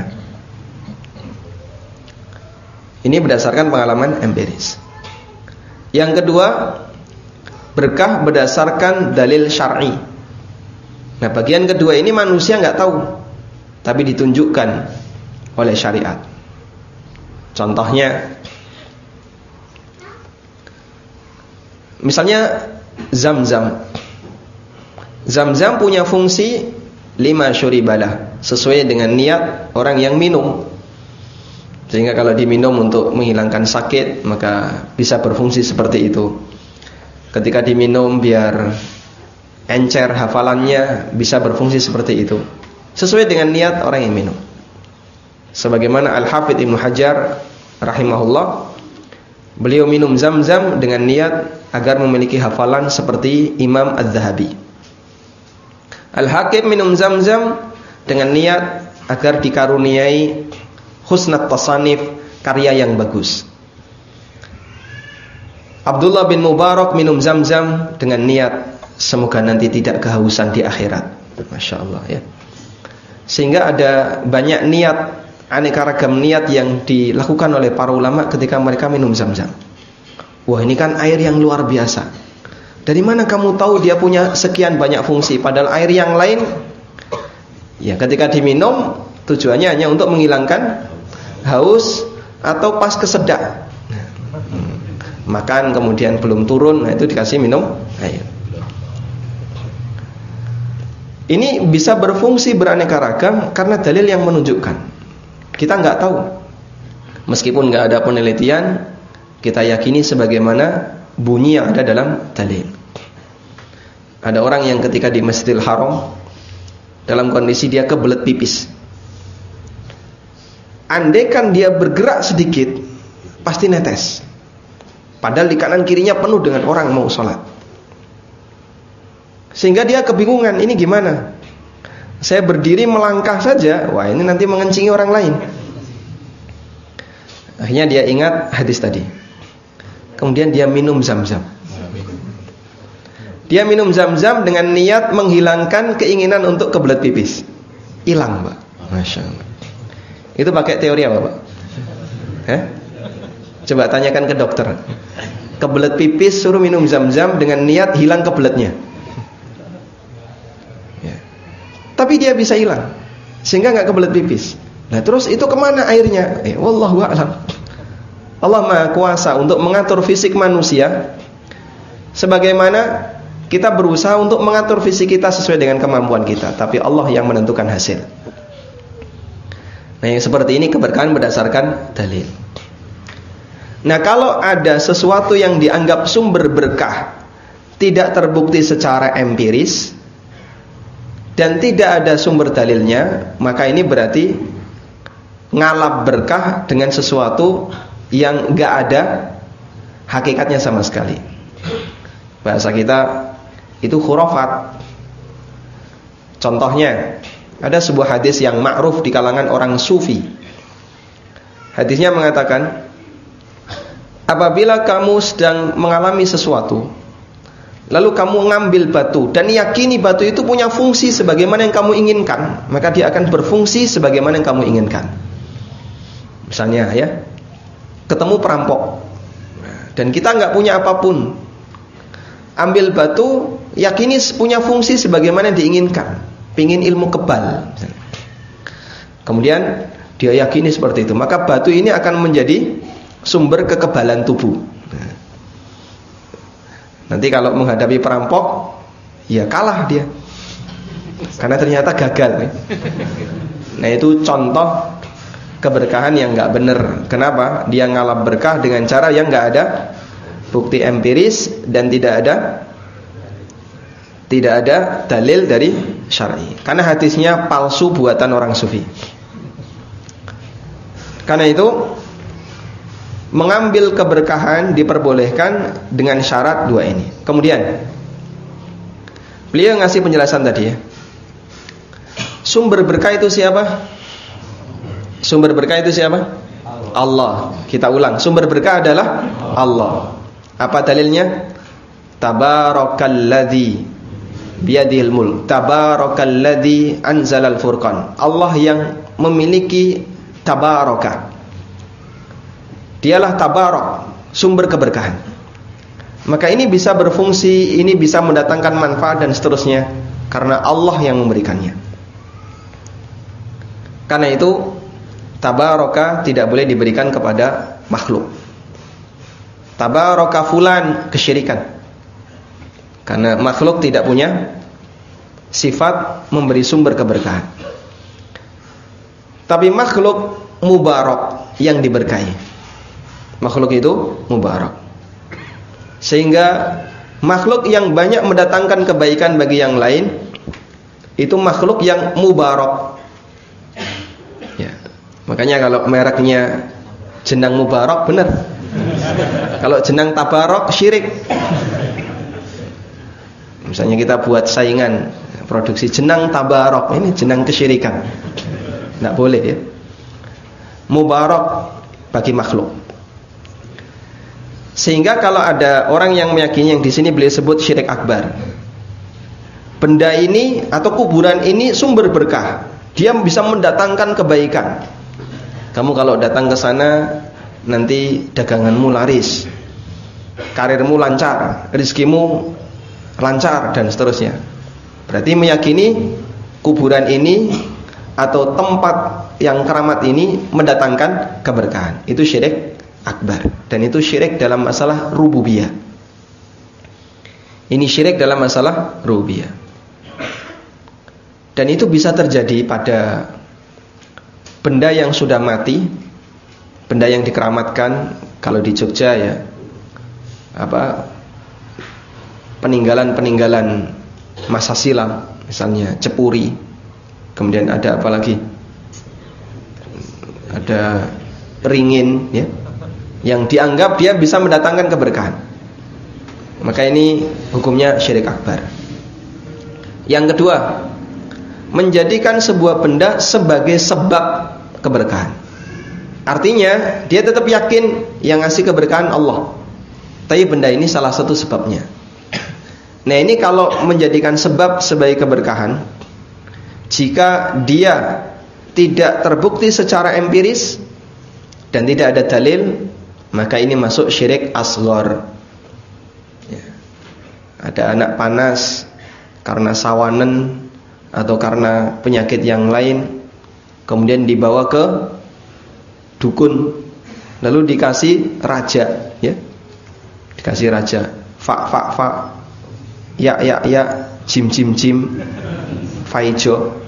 Ini berdasarkan pengalaman empiris. Yang kedua, berkah berdasarkan dalil syar'i. Nah bagian kedua ini manusia nggak tahu, tapi ditunjukkan oleh syariat. Contohnya, misalnya Zam-Zam. Zam-Zam punya fungsi lima syuribalah, sesuai dengan niat orang yang minum. Sehingga kalau diminum untuk menghilangkan sakit, maka bisa berfungsi seperti itu. Ketika diminum biar encer hafalannya, bisa berfungsi seperti itu. Sesuai dengan niat orang yang minum. Sebagaimana Al-Hafidz Ibnu Hajar rahimahullah, beliau minum Zam-Zam dengan niat agar memiliki hafalan seperti Imam Az-Zahabi. Al-Hakim minum Zam-Zam dengan niat agar dikaruniai husnat tasanif, karya yang bagus. Abdullah bin Mubarak minum Zam-Zam dengan niat semoga nanti tidak kehausan di akhirat. Masya Allah ya. Sehingga ada banyak niat, aneka ragam niat yang dilakukan oleh para ulama ketika mereka minum Zam-Zam. Wah, ini kan air yang luar biasa. Dari mana kamu tahu dia punya sekian banyak fungsi? Padahal air yang lain, ya ketika diminum tujuannya hanya untuk menghilangkan haus atau pas kesedak. Makan kemudian belum turun, nah itu dikasih minum air. Ini bisa berfungsi beraneka ragam karena dalil yang menunjukkan. Kita nggak tahu, meskipun nggak ada penelitian, kita yakini sebagaimana bunyi yang ada dalam dalil. Ada orang yang ketika di Masjidil Haram dalam kondisi dia kebelet pipis. Andaikan dia bergerak sedikit, pasti netes. Padahal di kanan kirinya penuh dengan orang mau sholat. Sehingga dia kebingungan, ini gimana? Saya berdiri melangkah saja, wah ini nanti mengencingi orang lain. Akhirnya dia ingat hadis tadi. Kemudian dia minum Zam-Zam. Dia minum Zam-Zam dengan niat menghilangkan keinginan untuk kebelet pipis. Hilang, Pak. Masya Allah. Itu pakai teori apa, Pak? Hah? Coba tanyakan ke dokter. Kebelet pipis suruh minum Zam-Zam dengan niat hilang kebeletnya. Ya. Tapi dia bisa hilang, sehingga nggak kebelet pipis. Nah terus itu kemana airnya? Eh, wallahu a'lam. Allah Maha Kuasa untuk mengatur fisik manusia, sebagaimana kita berusaha untuk mengatur fisik kita sesuai dengan kemampuan kita, tapi Allah yang menentukan hasil. Nah yang seperti ini keberkahan berdasarkan dalil. Nah kalau ada sesuatu yang dianggap sumber berkah tidak terbukti secara empiris dan tidak ada sumber dalilnya, maka ini berarti ngalap berkah dengan sesuatu yang gak ada hakikatnya sama sekali. Bahasa kita itu khurafat. Contohnya, ada sebuah hadis yang ma'ruf di kalangan orang sufi. Hadisnya mengatakan, apabila kamu sedang mengalami sesuatu, lalu kamu ngambil batu dan yakini batu itu punya fungsi sebagaimana yang kamu inginkan, maka dia akan berfungsi sebagaimana yang kamu inginkan. Misalnya ya, ketemu perampok dan kita nggak punya apapun, ambil batu, yakini punya fungsi sebagaimana yang diinginkan, pingin ilmu kebal, kemudian dia yakini seperti itu, maka batu ini akan menjadi sumber kekebalan tubuh. Nanti kalau menghadapi perampok, ya kalah dia, karena ternyata gagal. Nah itu contoh keberkahan yang nggak benar. Kenapa? Dia ngalap berkah dengan cara yang nggak ada bukti empiris dan tidak ada tidak ada dalil dari syar'i. Karena hadisnya palsu buatan orang sufi. Karena itu mengambil keberkahan diperbolehkan dengan syarat dua ini. Kemudian beliau ngasih penjelasan tadi ya. Sumber berkah itu siapa? Sumber berkah itu siapa? Allah. Kita ulang, sumber berkah adalah Allah. Apa dalilnya? Tabarakalladzi biyadihil mulk, tabarakalladzi anzalal furqan. Allah yang memiliki tabaraka. Dialah tabarak, sumber keberkahan. Maka ini bisa berfungsi, ini bisa mendatangkan manfaat dan seterusnya karena Allah yang memberikannya. Karena itu tabaraka tidak boleh diberikan kepada makhluk. Tabaraka fulan, kesyirikan. Karena makhluk tidak punya sifat memberi sumber keberkahan. Tapi makhluk mubarak, yang diberkahi. Makhluk itu mubarak. Sehingga makhluk yang banyak mendatangkan kebaikan bagi yang lain itu makhluk yang mubarak. Ya. Makanya kalau mereknya jenang mubarak benar. Kalau jenang tabarok syirik. Misalnya kita buat saingan produksi jenang tabarok, ini jenang kesyirikan. Tidak boleh ya. Mubarak bagi makhluk. Sehingga kalau ada orang yang meyakini yang di sini beliau sebut syirik akbar. Benda ini atau kuburan ini sumber berkah. Dia bisa mendatangkan kebaikan. Kamu kalau datang ke sana nanti daganganmu laris, karirmu lancar, rezekimu lancar dan seterusnya. Berarti meyakini kuburan ini atau tempat yang keramat ini mendatangkan keberkahan. Itu syirik akbar. Dan itu syirik dalam masalah rububiyah. Ini syirik dalam masalah rububiyah. Dan itu bisa terjadi pada benda yang sudah mati, benda yang dikeramatkan. Kalau di Jogja ya, apa, peninggalan-peninggalan masa silam, misalnya Cepuri. Kemudian ada apa lagi? Ada ringin ya, yang dianggap dia bisa mendatangkan keberkahan. Maka ini hukumnya syirik akbar. Yang kedua, menjadikan sebuah benda sebagai sebab keberkahan. Artinya dia tetap yakin yang ngasih keberkahan Allah, tapi benda ini salah satu sebabnya. Nah ini kalau menjadikan sebab sebagai keberkahan, jika dia tidak terbukti secara empiris dan tidak ada dalil, maka ini masuk syirik asghar. Ya. Ada anak panas karena sawanen atau karena penyakit yang lain, kemudian dibawa ke dukun, lalu dikasih raja, ya, dikasih raja, fa fa fa, ya ya ya, jim jim jim, faijo.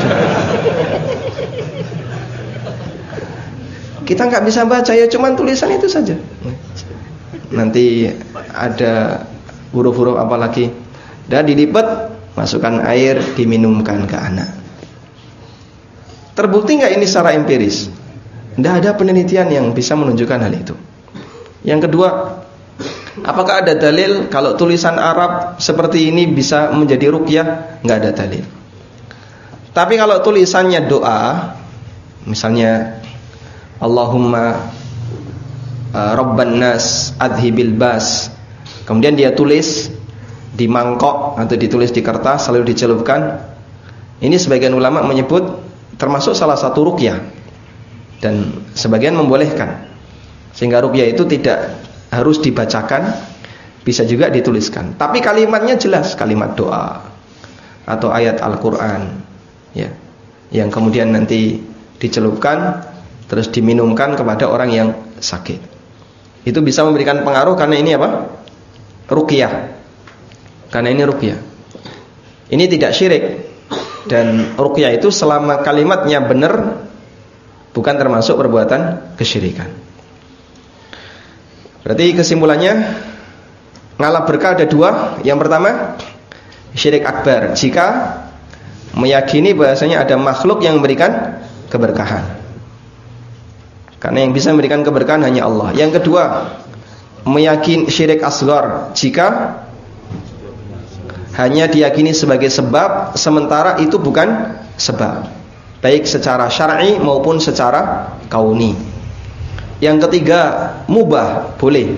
Kita nggak bisa baca ya, cuman tulisan itu saja. Nanti ada huruf-huruf apa lagi, dan dilipat, masukkan air, diminumkan ke anak. Terbukti nggak ini secara empiris? Tidak ada penelitian yang bisa menunjukkan hal itu. Yang kedua, apakah ada dalil kalau tulisan Arab seperti ini bisa menjadi ruqyah? Nggak ada dalil. Tapi kalau tulisannya doa, misalnya Allahumma uh, Rabban nas adhibil bas, kemudian dia tulis di mangkok atau ditulis di kertas lalu dicelupkan, ini sebagian ulama menyebut termasuk salah satu ruqyah, dan sebagian membolehkan, sehingga ruqyah itu tidak harus dibacakan, bisa juga dituliskan, tapi kalimatnya jelas, kalimat doa atau ayat Al-Quran, ya, yang kemudian nanti dicelupkan terus diminumkan kepada orang yang sakit. Itu bisa memberikan pengaruh karena ini apa? Ruqyah. Karena ini ruqyah. Ini tidak syirik. Dan ruqyah itu selama kalimatnya benar, bukan termasuk perbuatan kesyirikan. Berarti kesimpulannya, ngalap berkah ada dua. Yang pertama, syirik akbar, jika meyakini bahasanya ada makhluk yang memberikan keberkahan, karena yang bisa memberikan keberkahan hanya Allah. Yang kedua, meyakini syirik asghar, jika hanya diyakini sebagai sebab, sementara itu bukan sebab, baik secara syar'i maupun secara kauni. Yang ketiga, mubah, boleh,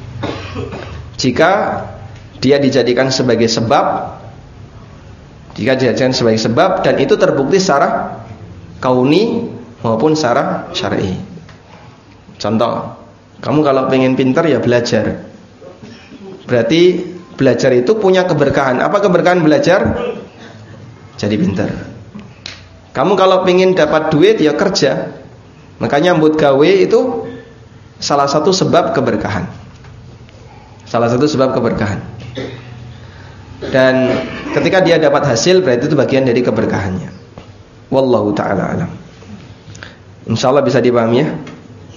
jika dia dijadikan sebagai sebab, jika dijadikan sebagai sebab dan itu terbukti secara kauni maupun secara syar'i. Contoh, kamu kalau pengen pintar ya belajar. Berarti belajar itu punya keberkahan. Apa keberkahan belajar? Jadi pintar. Kamu kalau pengen dapat duit ya kerja. Makanya nyambut gawe itu salah satu sebab keberkahan. Salah satu sebab keberkahan. Dan ketika dia dapat hasil, berarti itu bagian dari keberkahannya. Wallahu ta'ala alam. Insyaallah bisa dipahami ya.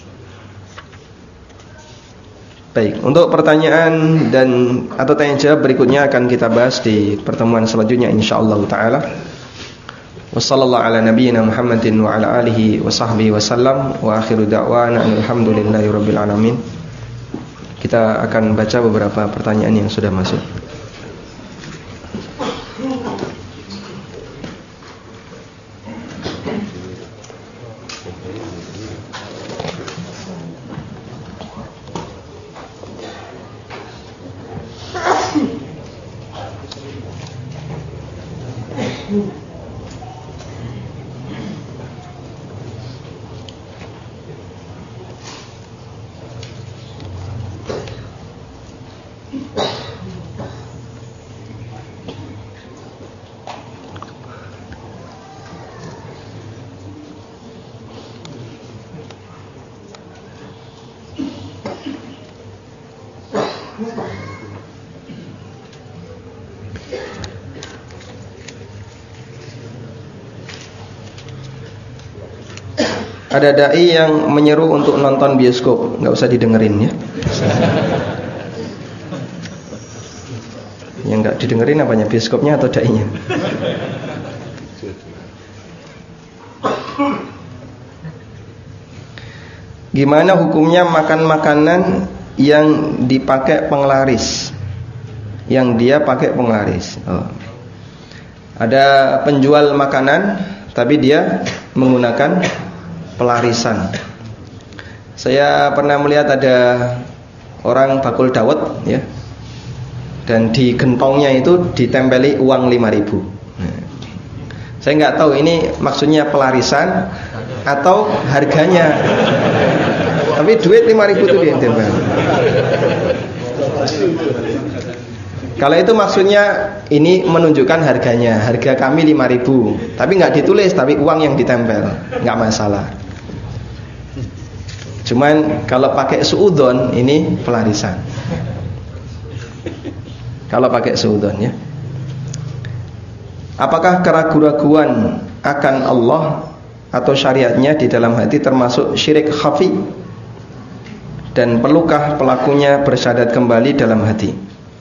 Baik, untuk pertanyaan dan atau tanya jawab berikutnya akan kita bahas di pertemuan selanjutnya insyaallah taala. Wassallallahu ala nabiyyina Muhammadin wa ala alihi wa sahbihi wasallam wa akhiru da'wana alhamdulillahi rabbil alamin. Kita akan baca beberapa pertanyaan yang sudah masuk. Ada dai yang menyeru untuk nonton bioskop, nggak usah didengerin ya. Yang nggak didengerin apanya, bioskopnya atau dainya? Gimana hukumnya makan makanan yang dipakai penglaris, yang dia pakai penglaris? Oh. Ada penjual makanan, tapi dia menggunakan pelarisan. Saya pernah melihat ada orang bakul dawet ya, dan di gentongnya itu ditempeli uang lima ribu. Nah, saya nggak tahu ini maksudnya pelarisan atau harganya, tapi duit lima ribu itu ditempel. Kalau itu maksudnya ini menunjukkan harganya, harga kami lima ribu, tapi nggak ditulis, tapi uang yang ditempel, nggak masalah. Cuman kalau pakai suudon ini pelarisan. Kalau pakai suudon ya. Apakah keraguan-raguan akan Allah atau syariatnya di dalam hati termasuk syirik khafi? Dan perlukah pelakunya bersyahadat kembali dalam hati?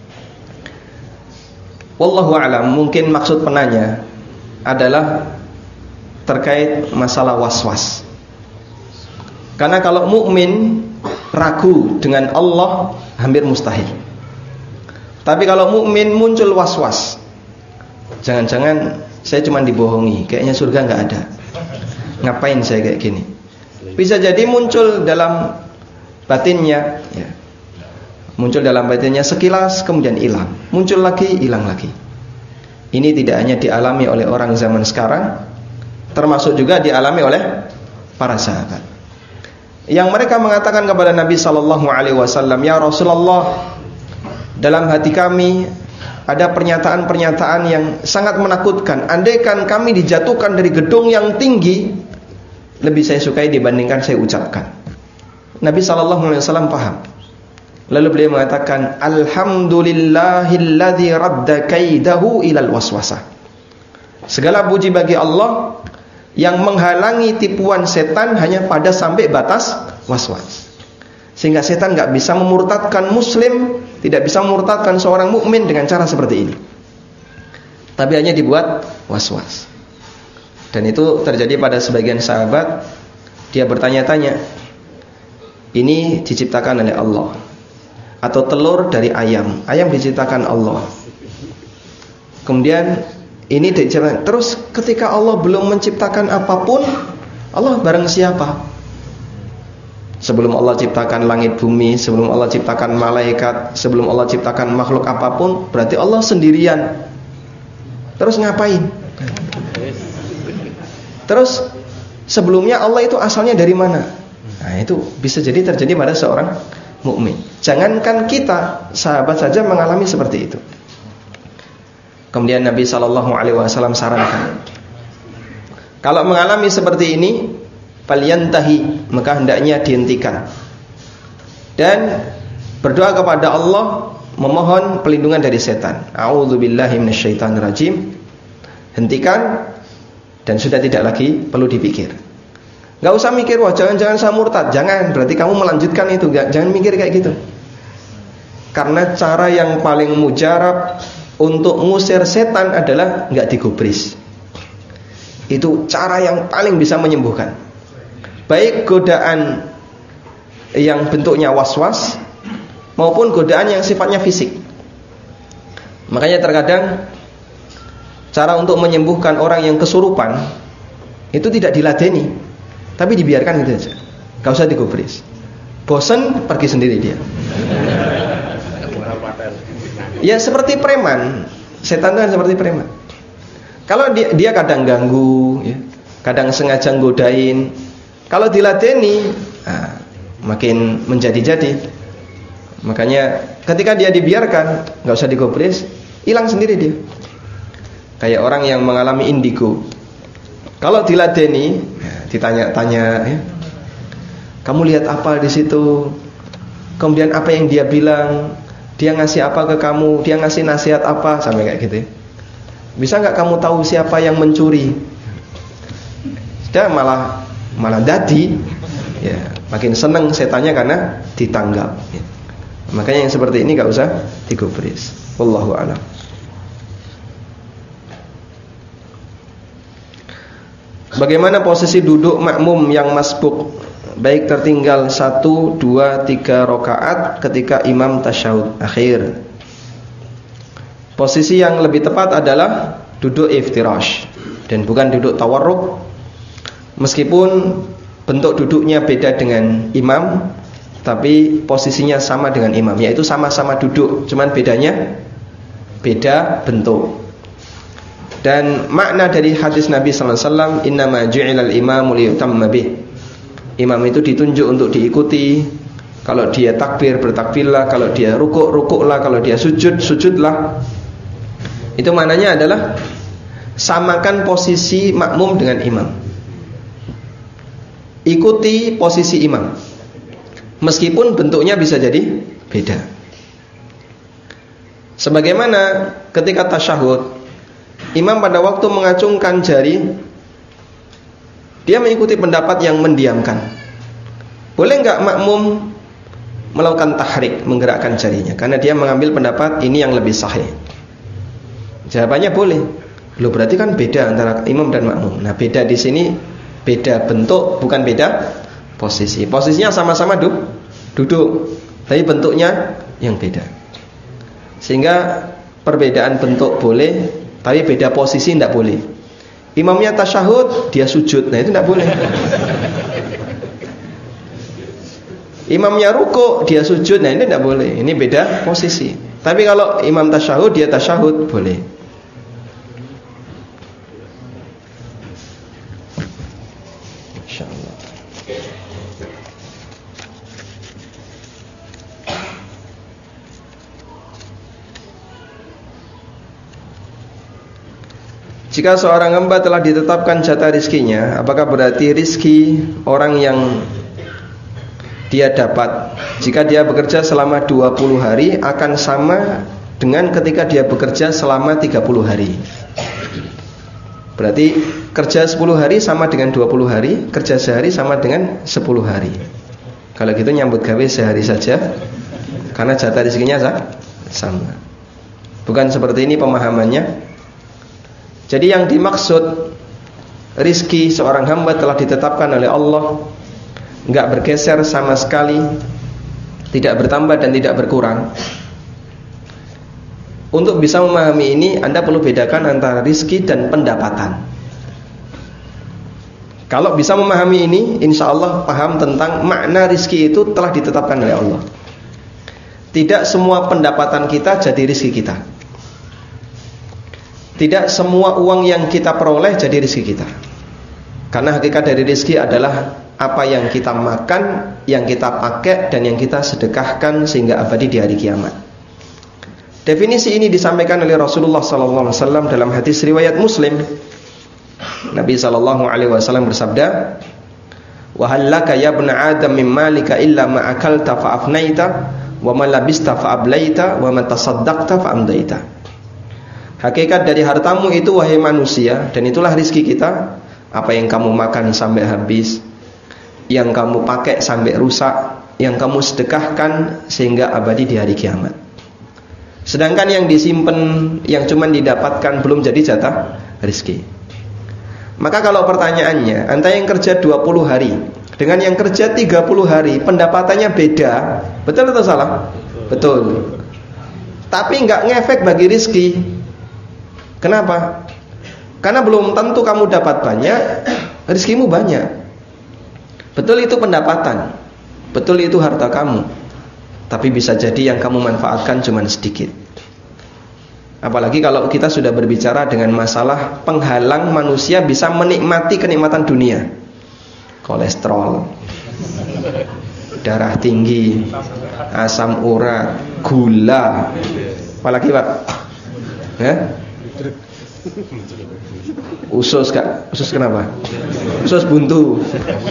Wallahu a'lam, mungkin maksud penanya adalah terkait masalah was-was. Karena kalau mukmin ragu dengan Allah hampir mustahil. Tapi kalau mukmin muncul was-was, jangan-jangan saya cuma dibohongi, kayaknya surga nggak ada. Ngapain saya kayak gini? Bisa jadi muncul dalam batinnya, ya. Muncul dalam batinnya sekilas kemudian hilang, muncul lagi, hilang lagi. Ini tidak hanya dialami oleh orang zaman sekarang, termasuk juga dialami oleh para sahabat. Yang mereka mengatakan kepada Nabi sallallahu alaihi wasallam, "Ya Rasulullah, dalam hati kami ada pernyataan-pernyataan yang sangat menakutkan. Andaikan kami dijatuhkan dari gedung yang tinggi, lebih saya sukai dibandingkan saya ucapkan." Nabi sallallahu alaihi wasallam paham. Lalu beliau mengatakan, "Alhamdulillahilladzi radda kaidahu ilal waswasah." Segala puji bagi Allah yang menghalangi tipuan setan hanya pada sampai batas waswas. Sehingga setan enggak bisa memurtadkan muslim, tidak bisa memurtadkan seorang mukmin dengan cara seperti ini. Tapi hanya dibuat waswas. Dan itu terjadi pada sebagian sahabat. Dia bertanya-tanya, ini diciptakan oleh Allah atau telur dari ayam? Ayam diciptakan Allah. Kemudian ini diciptakan. Terus ketika Allah belum menciptakan apapun, Allah bareng siapa? Sebelum Allah ciptakan langit bumi, sebelum Allah ciptakan malaikat, sebelum Allah ciptakan makhluk apapun, berarti Allah sendirian. Terus ngapain? Terus sebelumnya Allah itu asalnya dari mana? Nah, itu bisa jadi terjadi pada seorang mukmin. Jangankan kita, sahabat saja mengalami seperti itu. Kemudian Nabi sallallahu alaihi wasallam sarankan, kalau mengalami seperti ini, falyantahi, maka hendaknya dihentikan. Dan berdoa kepada Allah, memohon pelindungan dari setan. A'udzubillahi minasyaitonirrajim. Hentikan dan sudah tidak lagi perlu dipikir. Gak usah mikir, wah jangan-jangan saya murtad. Jangan, berarti kamu melanjutkan itu. Gak, jangan mikir kayak gitu. Karena cara yang paling mujarab untuk ngusir setan adalah nggak digubris. Itu cara yang paling bisa menyembuhkan. Baik godaan yang bentuknya was-was maupun godaan yang sifatnya fisik. Makanya terkadang cara untuk menyembuhkan orang yang kesurupan itu tidak diladeni, tapi dibiarkan gitu aja, gak usah digubris. Bosen pergi sendiri dia. Ya seperti preman. Setan itu kan seperti preman. Kalau dia, dia kadang ganggu ya, kadang sengaja nggodain, kalau diladeni nah, makin menjadi-jadi. Makanya ketika dia dibiarkan, gak usah digubris, hilang sendiri dia. Kayak orang yang mengalami indigo. Kalau diladeni, ditanya-tanya, ya, kamu lihat apa di situ? Kemudian apa yang dia bilang? Dia ngasih apa ke kamu? Dia ngasih nasihat apa? Sampai kayak gitu. Bisa nggak kamu tahu siapa yang mencuri? Sudah malah malah dadi, ya, makin seneng setannya karena ditanggap. Ya. Makanya yang seperti ini nggak usah digubris. Wallahu a'lam. Bagaimana posisi duduk makmum yang masbuk, baik tertinggal satu, dua, tiga rakaat ketika imam tasyahud akhir? Posisi yang lebih tepat adalah duduk iftirash dan bukan duduk tawarruk. Meskipun bentuk duduknya beda dengan imam, tapi posisinya sama dengan imam, yaitu sama-sama duduk, cuman bedanya beda bentuk. Dan makna dari hadis Nabi sallallahu alaihi wasallam, innama ju'ilal imamu liyutamma bih. Imam itu ditunjuk untuk diikuti. Kalau dia takbir, bertakbirlah. Kalau dia rukuk, rukuklah. Kalau dia sujud, sujudlah. Itu maknanya adalah samakan posisi makmum dengan imam. Ikuti posisi imam, meskipun bentuknya bisa jadi beda. Sebagaimana ketika tasyahud, imam pada waktu mengacungkan jari, dia mengikuti pendapat yang mendiamkan. Boleh enggak makmum melakukan tahrik, menggerakkan jarinya? Karena dia mengambil pendapat ini yang lebih sahih. Jawabannya boleh. Loh, berarti kan beda antara imam dan makmum. Nah, beda di sini beda bentuk, bukan beda posisi. Posisinya sama-sama du- duduk, tapi bentuknya yang beda. Sehingga perbedaan bentuk boleh, tapi beda posisi tidak boleh. Imamnya tasyahud, dia sujud, nah itu tidak boleh. Imamnya rukuk, dia sujud, nah ini tidak boleh. Ini beda posisi. Tapi kalau imam tasyahud, dia tasyahud, boleh. Insyaallah. Jika seorang hamba telah ditetapkan jatah rizkinya, apakah berarti rizki orang yang dia dapat jika dia bekerja selama dua puluh hari akan sama dengan ketika dia bekerja selama tiga puluh hari? Berarti kerja sepuluh hari sama dengan dua puluh hari, kerja sehari sama dengan sepuluh hari. Kalau gitu nyambut gawe sehari saja, karena jatah rizkinya sama. Bukan seperti ini pemahamannya. Jadi yang dimaksud rizki seorang hamba telah ditetapkan oleh Allah, enggak bergeser sama sekali, tidak bertambah dan tidak berkurang. Untuk bisa memahami ini, Anda perlu bedakan antara rizki dan pendapatan. Kalau bisa memahami ini, insya Allah paham tentang makna rizki itu telah ditetapkan oleh Allah. Tidak semua pendapatan kita jadi rizki kita. Tidak semua uang yang kita peroleh jadi rizki kita. Karena hakikat dari rizki adalah apa yang kita makan, yang kita pakai, dan yang kita sedekahkan sehingga abadi di hari kiamat. Definisi ini disampaikan oleh Rasulullah sallallahu alaihi wasallam dalam hadis riwayat Muslim. Nabi sallallahu alaihi wasallam bersabda, "Wa hal laka ya ibna Adam min malika illa ma akalta fa afnaita, wa ma labista fa ablaita, wa ma tasaddaqta fa amdaita." Hakikat dari hartamu itu wahai manusia, dan itulah rizki kita, apa yang kamu makan sampai habis, yang kamu pakai sampai rusak, yang kamu sedekahkan sehingga abadi di hari kiamat. Sedangkan yang disimpan, yang cuma didapatkan belum jadi jatah rezeki. Maka kalau pertanyaannya, antara yang kerja dua puluh hari dengan yang kerja tiga puluh hari, pendapatannya beda, betul atau salah? Betul. Tapi nggak ngefek bagi rezeki. Kenapa? Karena belum tentu kamu dapat banyak, rezekimu banyak. Betul itu pendapatan, betul itu harta kamu, tapi bisa jadi yang kamu manfaatkan cuma sedikit. Apalagi kalau kita sudah berbicara dengan masalah penghalang manusia bisa menikmati kenikmatan dunia. Kolesterol, darah tinggi, asam urat, gula. Apalagi Pak? Ya? Usus Kak, usus kenapa? Usus buntu.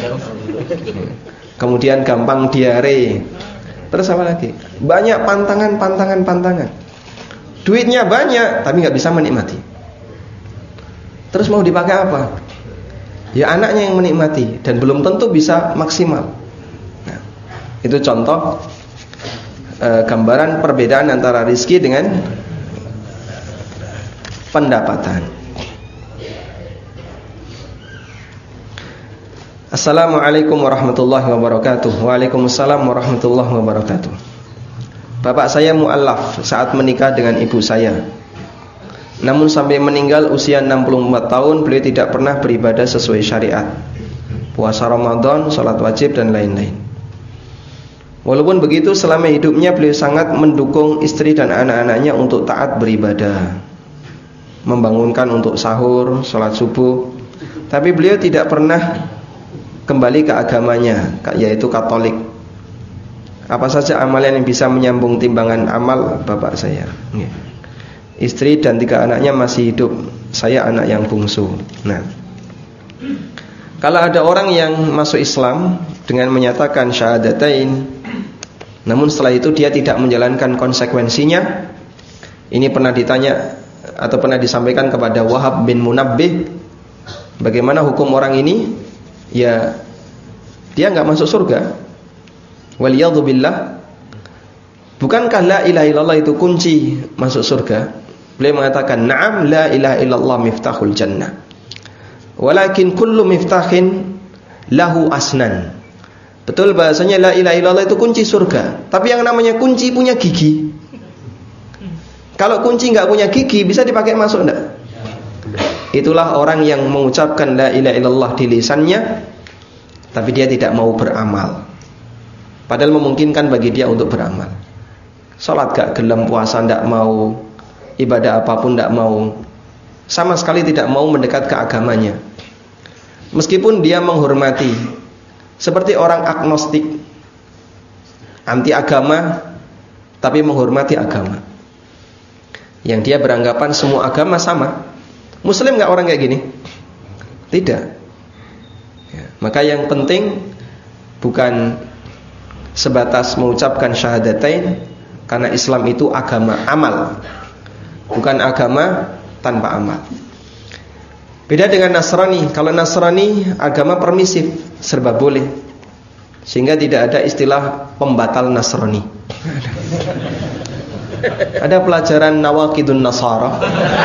Kemudian gampang diare. Terus apa lagi? Banyak pantangan, pantangan, pantangan. Duitnya banyak, tapi nggak bisa menikmati. Terus mau dipakai apa? Ya anaknya yang menikmati, dan belum tentu bisa maksimal. Nah, itu contoh e, gambaran perbedaan antara rezeki dengan pendapatan. Assalamualaikum warahmatullahi wabarakatuh. Waalaikumsalam warahmatullahi wabarakatuh. Bapak saya mu'allaf saat menikah dengan ibu saya. Namun sampai meninggal usia enam puluh empat tahun beliau tidak pernah beribadah sesuai syariat. Puasa Ramadan, sholat wajib dan lain-lain. Walaupun begitu selama hidupnya beliau sangat mendukung istri dan anak-anaknya untuk taat beribadah, membangunkan untuk sahur, sholat subuh. Tapi beliau tidak pernah kembali ke agamanya, yaitu Katolik. Apa saja amalan yang bisa menyambung timbangan amal bapak saya? Istri dan tiga anaknya masih hidup, saya anak yang bungsu. Nah, kalau ada orang yang masuk Islam dengan menyatakan syahadatain, namun setelah itu dia tidak menjalankan konsekuensinya, ini pernah ditanya atau pernah disampaikan kepada Wahab bin Munabbih, bagaimana hukum orang ini? Ya, dia enggak masuk surga. Waliyadzubillah. Bukankah la ilaha illallah itu kunci masuk surga? Beliau mengatakan, "Na'am, la ilaha illallah miftahul jannah. Walakin kullu miftahin lahu asnan." Betul bahasanya la ilaha illallah itu kunci surga, tapi yang namanya kunci punya gigi. Kalau kunci enggak punya gigi, bisa dipakai masuk enggak? Itulah orang yang mengucapkan la ilaha illallah di lisannya, tapi dia tidak mau beramal. Padahal memungkinkan bagi dia untuk beramal. Salat gak gelem, puasa ndak mau, ibadah apapun ndak mau, sama sekali tidak mau mendekat ke agamanya. Meskipun dia menghormati, seperti orang agnostik, anti agama, tapi menghormati agama. Yang dia beranggapan semua agama sama. Muslim gak orang kayak gini? Tidak. Ya, maka yang penting bukan sebatas mengucapkan syahadatain, karena Islam itu agama amal, bukan agama tanpa amal. Beda dengan Nasrani. Kalau Nasrani agama permisif, serba boleh, sehingga tidak ada istilah pembatal Nasrani. Ada pelajaran Nawaqidun Nasara?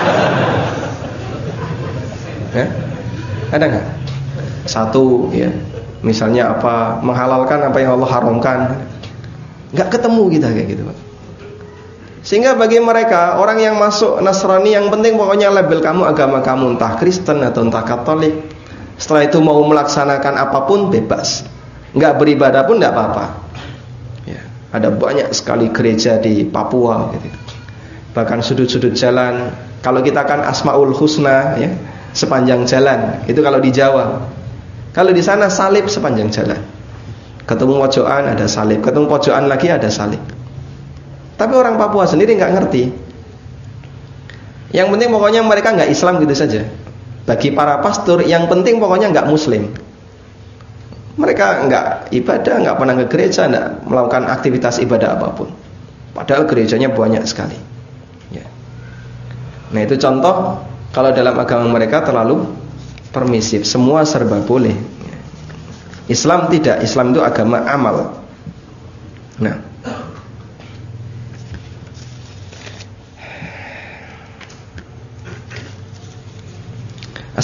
Ya? Ada nggak? Satu, ya, misalnya apa, menghalalkan apa yang Allah haramkan. Nggak ketemu kita kayak gitu, Pak. Sehingga bagi mereka, orang yang masuk Nasrani, yang penting pokoknya label kamu, agama kamu, entah Kristen atau entah Katolik. Setelah itu mau melaksanakan apapun bebas, nggak beribadah pun nggak apa-apa. Ya, ada banyak sekali gereja di Papua gitu. Bahkan sudut-sudut jalan, kalau kita kan Asmaul Husna, ya, sepanjang jalan. Itu kalau di Jawa. Kalau di sana salib sepanjang jalan. Ketemu pojokan ada salib, ketemu pojokan lagi ada salib. Tapi orang Papua sendiri nggak ngerti. Yang penting pokoknya mereka nggak Islam gitu saja. Bagi para pastor, yang penting pokoknya nggak Muslim. Mereka nggak ibadah, nggak pernah ke gereja, nggak melakukan aktivitas ibadah apapun. Padahal gerejanya banyak sekali. Ya. Nah itu contoh. Kalau dalam agama mereka terlalu permisif, semua serba boleh. Islam tidak, Islam itu agama amal. Nah,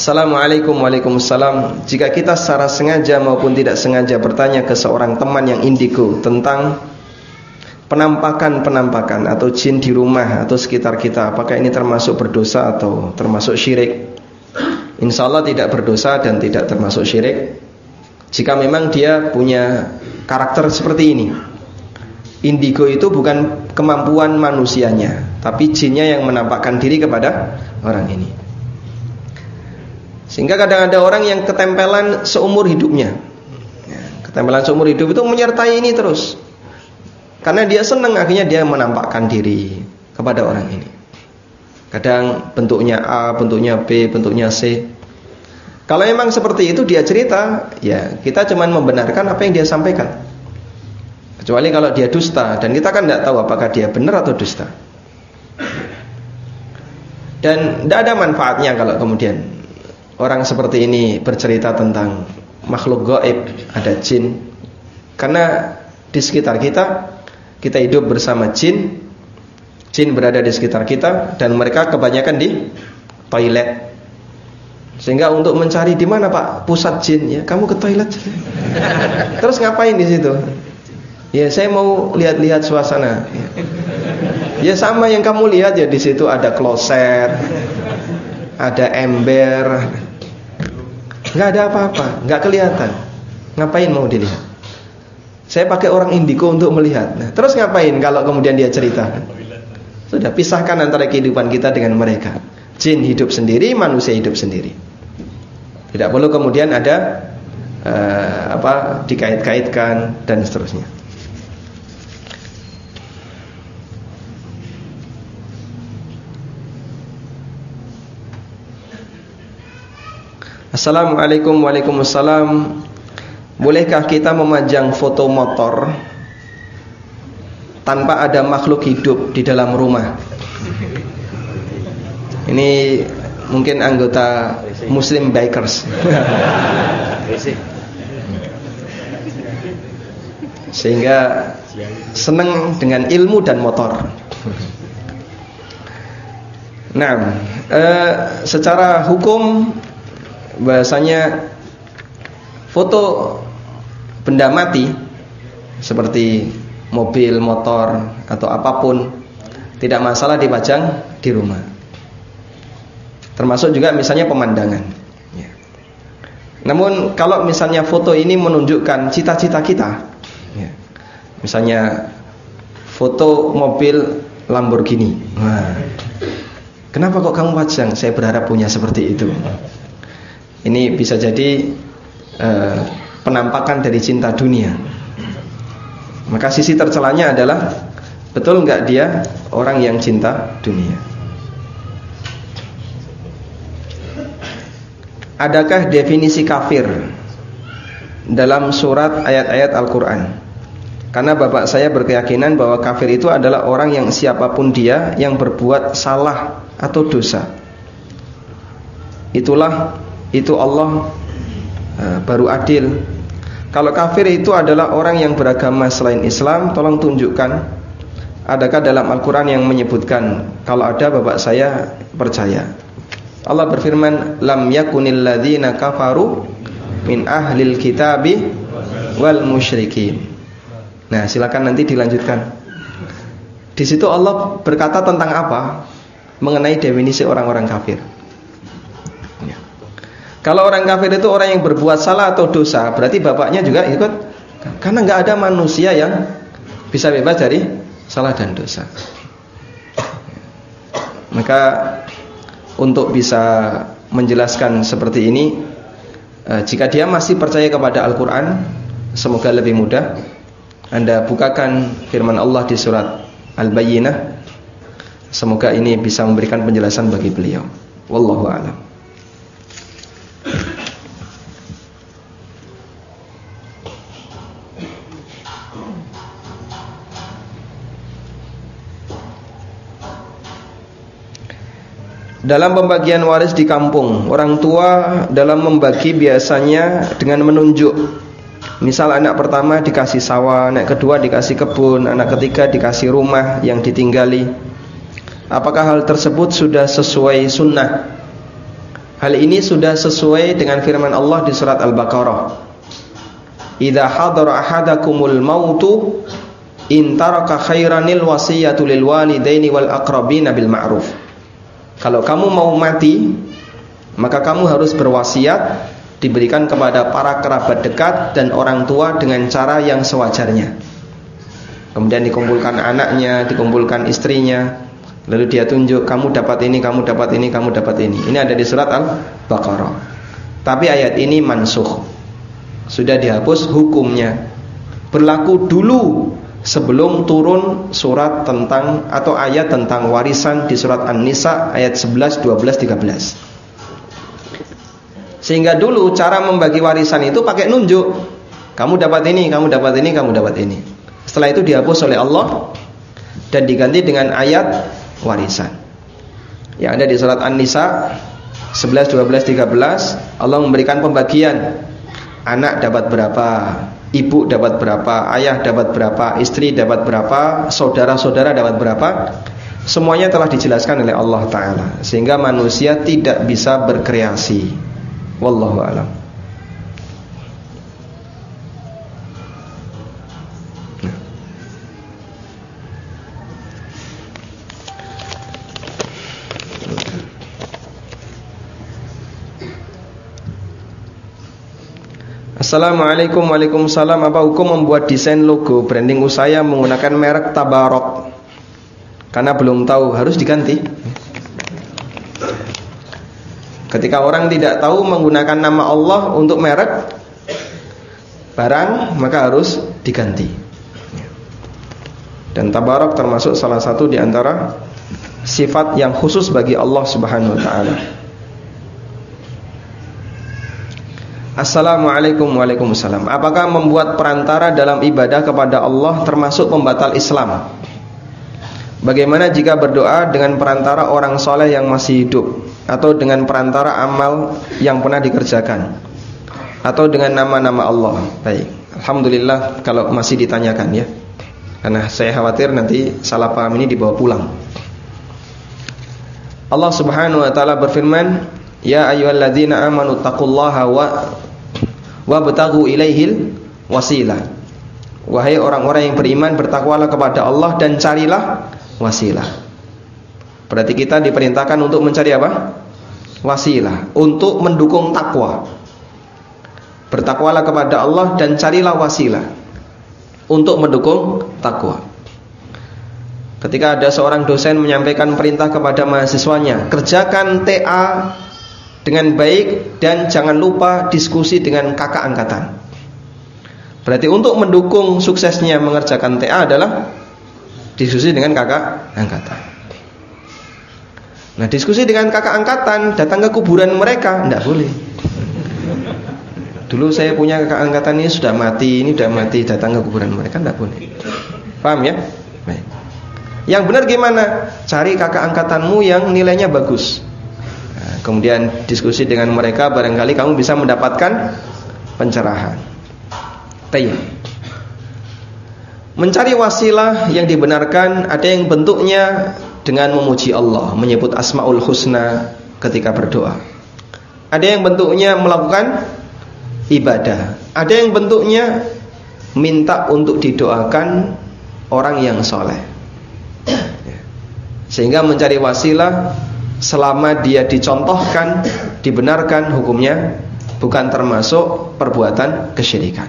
Assalamualaikum. Waalaikumsalam. Jika kita secara sengaja maupun tidak sengaja bertanya ke seorang teman yang indigo tentang penampakan-penampakan atau jin di rumah atau sekitar kita, apakah ini termasuk berdosa atau termasuk syirik? Insya Allah tidak berdosa dan tidak termasuk syirik jika memang dia punya karakter seperti ini. Indigo itu bukan kemampuan manusianya, tapi jinnya yang menampakkan diri kepada orang ini. Sehingga kadang ada orang yang ketempelan seumur hidupnya. Ketempelan seumur hidup itu menyertai ini terus. Karena dia senang, akhirnya dia menampakkan diri kepada orang ini. Kadang bentuknya A, bentuknya B, bentuknya C. Kalau memang seperti itu dia cerita, ya kita cuma membenarkan apa yang dia sampaikan. Kecuali kalau dia dusta, dan kita kan tidak tahu apakah dia benar atau dusta. Dan tidak ada manfaatnya kalau kemudian orang seperti ini bercerita tentang makhluk gaib, ada jin. Karena di sekitar kita, kita hidup bersama jin. Jin berada di sekitar kita dan mereka kebanyakan di toilet. Sehingga untuk mencari di mana Pak pusat jin, ya kamu ke toilet. Terus ngapain di situ? Ya saya mau lihat-lihat suasana. Ya sama yang kamu lihat ya, di situ ada kloset, ada ember, nggak ada apa-apa, nggak kelihatan. Ngapain mau dilihat? Saya pakai orang indigo untuk melihat. Nah, terus ngapain kalau kemudian dia cerita? Sudah pisahkan antara kehidupan kita dengan mereka. Jin hidup sendiri, manusia hidup sendiri. Tidak perlu kemudian ada uh, apa dikait-kaitkan dan seterusnya. Assalamualaikum. Waalaikumsalam. Bolehkah kita memajang foto motor tanpa ada makhluk hidup di dalam rumah? Ini mungkin anggota Muslim Bikers. Sehingga senang dengan ilmu dan motor. Nah, eh, secara hukum bahasanya foto benda mati seperti mobil, motor atau apapun tidak masalah dipajang di rumah. Termasuk juga misalnya pemandangan. Ya. Namun kalau misalnya foto ini menunjukkan cita-cita kita, ya. Misalnya foto mobil Lamborghini. Nah, kenapa kok kamu pajang? Saya berharap punya seperti itu. Ini bisa jadi uh, penampakan dari cinta dunia. Maka sisi tercelanya adalah betul enggak dia orang yang cinta dunia. Adakah definisi kafir dalam surat ayat-ayat Al-Quran? Karena bapak saya berkeyakinan bahwa kafir itu adalah orang yang siapapun dia yang berbuat salah atau dosa. Itulah Itu Allah uh, baru adil. Kalau kafir itu adalah orang yang beragama selain Islam, tolong tunjukkan adakah dalam Al-Quran yang menyebutkan. Kalau ada bapak saya percaya. Allah berfirman, lam yakunil ladzina kafaru min ahlil kitabi wal musyrikin. Nah silakan nanti dilanjutkan. Di situ Allah berkata tentang apa? Mengenai definisi orang-orang kafir. Kalau orang kafir itu orang yang berbuat salah atau dosa, berarti bapaknya juga ikut. Karena nggak ada manusia yang bisa bebas dari salah dan dosa. Maka untuk bisa menjelaskan seperti ini, jika dia masih percaya kepada Al-Quran, semoga lebih mudah. Anda bukakan firman Allah di surat Al-Bayyinah. Semoga ini bisa memberikan penjelasan bagi beliau. Wallahu a'lam. Dalam pembagian waris di kampung, orang tua dalam membagi biasanya dengan menunjuk. Misal anak pertama dikasih sawah, anak kedua dikasih kebun, anak ketiga dikasih rumah yang ditinggali. Apakah hal tersebut sudah sesuai sunnah? Hal ini sudah sesuai dengan firman Allah di surat Al-Baqarah. Idza hadara ahadakumul mautu in taraka khairanil wasiyatu lil walidaini wal aqrabina bil ma'ruf. Kalau kamu mau mati, maka kamu harus berwasiat diberikan kepada para kerabat dekat dan orang tua dengan cara yang sewajarnya. Kemudian dikumpulkan anaknya, dikumpulkan istrinya, lalu dia tunjuk, kamu dapat ini, kamu dapat ini, kamu dapat ini. Ini ada di surat Al-Baqarah. Tapi ayat ini mansukh, sudah dihapus hukumnya. Berlaku dulu sebelum turun surat tentang atau ayat tentang warisan di surat An-Nisa ayat sebelas, dua belas, tiga belas. Sehingga dulu cara membagi warisan itu pakai nunjuk. Kamu dapat ini, kamu dapat ini, kamu dapat ini. Setelah itu dihapus oleh Allah dan diganti dengan ayat warisan. Yang ada di surat An-Nisa sebelas, dua belas, tiga belas, Allah memberikan pembagian. Anak dapat berapa, ibu dapat berapa, ayah dapat berapa, istri dapat berapa, saudara-saudara dapat berapa. Semuanya telah dijelaskan oleh Allah Ta'ala, sehingga manusia tidak bisa berkreasi. Wallahu a'lam. Assalamualaikum. Waalaikumsalam. Apa hukum membuat desain logo branding usaha menggunakan merek Tabarok? Karena belum tahu, harus diganti. Ketika orang tidak tahu menggunakan nama Allah untuk merek barang, maka harus diganti. Dan Tabarok termasuk salah satu di antara sifat yang khusus bagi Allah Subhanahu wa taala. Assalamualaikum. Waalaikumsalam. Apakah membuat perantara dalam ibadah kepada Allah termasuk pembatal Islam? Bagaimana jika berdoa dengan perantara orang soleh yang masih hidup, atau dengan perantara amal yang pernah dikerjakan, atau dengan nama-nama Allah? Baik, alhamdulillah kalau masih ditanyakan ya, karena saya khawatir nanti salah paham ini dibawa pulang. Allah Subhanahu wa taala berfirman, ya ayyuhalladzina amanu taqullaha wa wabtaghu ilaihil wasilah. Wahai orang-orang yang beriman, bertakwalah kepada Allah dan carilah wasilah. Berarti kita diperintahkan untuk mencari apa? Wasilah, untuk mendukung takwa. Bertakwalah kepada Allah dan carilah wasilah untuk mendukung takwa. Ketika ada seorang dosen menyampaikan perintah kepada mahasiswanya, kerjakan T A dengan baik dan jangan lupa diskusi dengan kakak angkatan. Berarti untuk mendukung suksesnya mengerjakan T A adalah diskusi dengan kakak angkatan. Nah, diskusi dengan kakak angkatan, datang ke kuburan mereka, tidak boleh. Dulu saya punya kakak angkatan ini sudah mati, ini sudah mati, datang ke kuburan mereka, tidak boleh. Paham ya? Baik. Yang benar gimana? Cari kakak angkatanmu yang nilainya bagus. Kemudian diskusi dengan mereka, barangkali kamu bisa mendapatkan pencerahan. Tayyib. Mencari wasilah yang dibenarkan, ada yang bentuknya dengan memuji Allah, menyebut Asmaul Husna ketika berdoa. Ada yang bentuknya melakukan ibadah. Ada yang bentuknya minta untuk didoakan orang yang soleh. Sehingga mencari wasilah, selama dia dicontohkan, dibenarkan, hukumnya bukan termasuk perbuatan kesyirikan.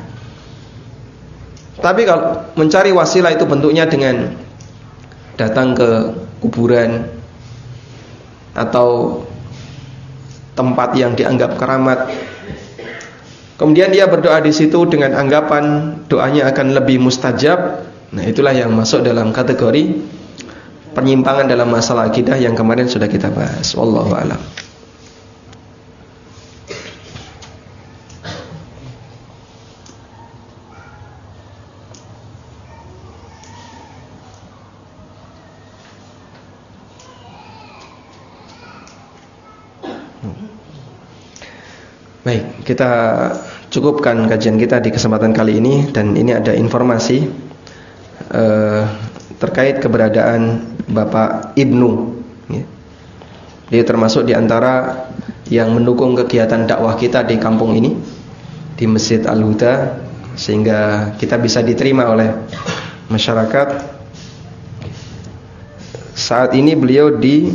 Tapi kalau mencari wasilah itu bentuknya dengan datang ke kuburan atau tempat yang dianggap keramat, kemudian dia berdoa di situ dengan anggapan doanya akan lebih mustajab, nah itulah yang masuk dalam kategori penyimpangan dalam masalah akidah yang kemarin sudah kita bahas. Wallahu a'lam. Baik, kita cukupkan kajian kita di kesempatan kali ini. Dan ini ada informasi uh, terkait keberadaan Bapak Ibnu ya. Dia termasuk di antara yang mendukung kegiatan dakwah kita di kampung ini, di Masjid Al-Huda, sehingga kita bisa diterima oleh masyarakat. Saat ini beliau di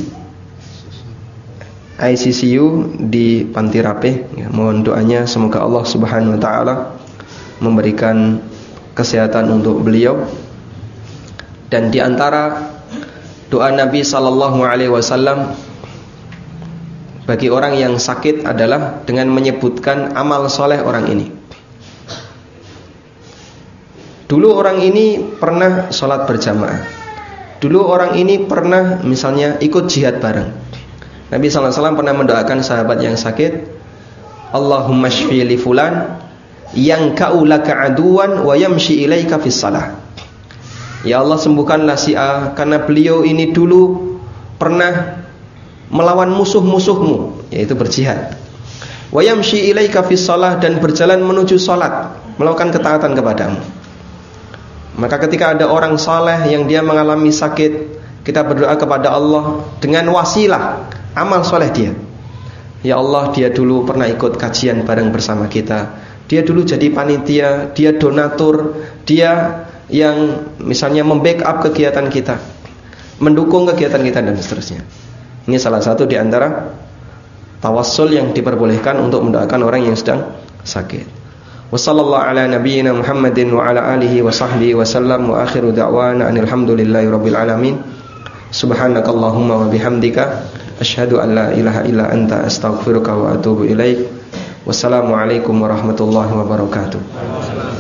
I C C U di Panti Rapih. Ya, mohon doanya semoga Allah Subhanahu wa taala memberikan kesehatan untuk beliau. Dan di antara doa Nabi sallallahu alaihi wasallam bagi orang yang sakit adalah dengan menyebutkan amal soleh orang ini. Dulu orang ini pernah sholat berjamaah. Dulu orang ini pernah misalnya ikut jihad bareng. Nabi sallallahu alaihi wasallam pernah mendoakan sahabat yang sakit, Allahumma shfi li fulan yang ka'ulaka aduwan wa yamshi ilaika fis salah. Ya Allah, sembuhkanlah si A karena beliau ini dulu pernah melawan musuh-musuhmu, yaitu berjihad. Wa yamshi ilaika fis salah, dan berjalan menuju salat, melakukan ketaatan kepadamu. Maka ketika ada orang saleh yang dia mengalami sakit, kita berdoa kepada Allah dengan wasilah amal soleh dia. Ya Allah, dia dulu pernah ikut kajian bareng bersama kita, dia dulu jadi panitia, dia donatur, dia yang misalnya membackup kegiatan kita, mendukung kegiatan kita, dan seterusnya. Ini salah satu di antara tawassul yang diperbolehkan untuk mendoakan orang yang sedang sakit. Wassallallahu ala nabiyyina Muhammadin wa ala alihi wa sahbihi wa sallam, wa akhiru da'wana alhamdulillahi rabbil alamin. Subhanakallahumma wa bihamdika asyhadu an la ilaha illa anta astaghfiruka wa atubu ilaik. Wassalamualaikum warahmatullahi wabarakatuh.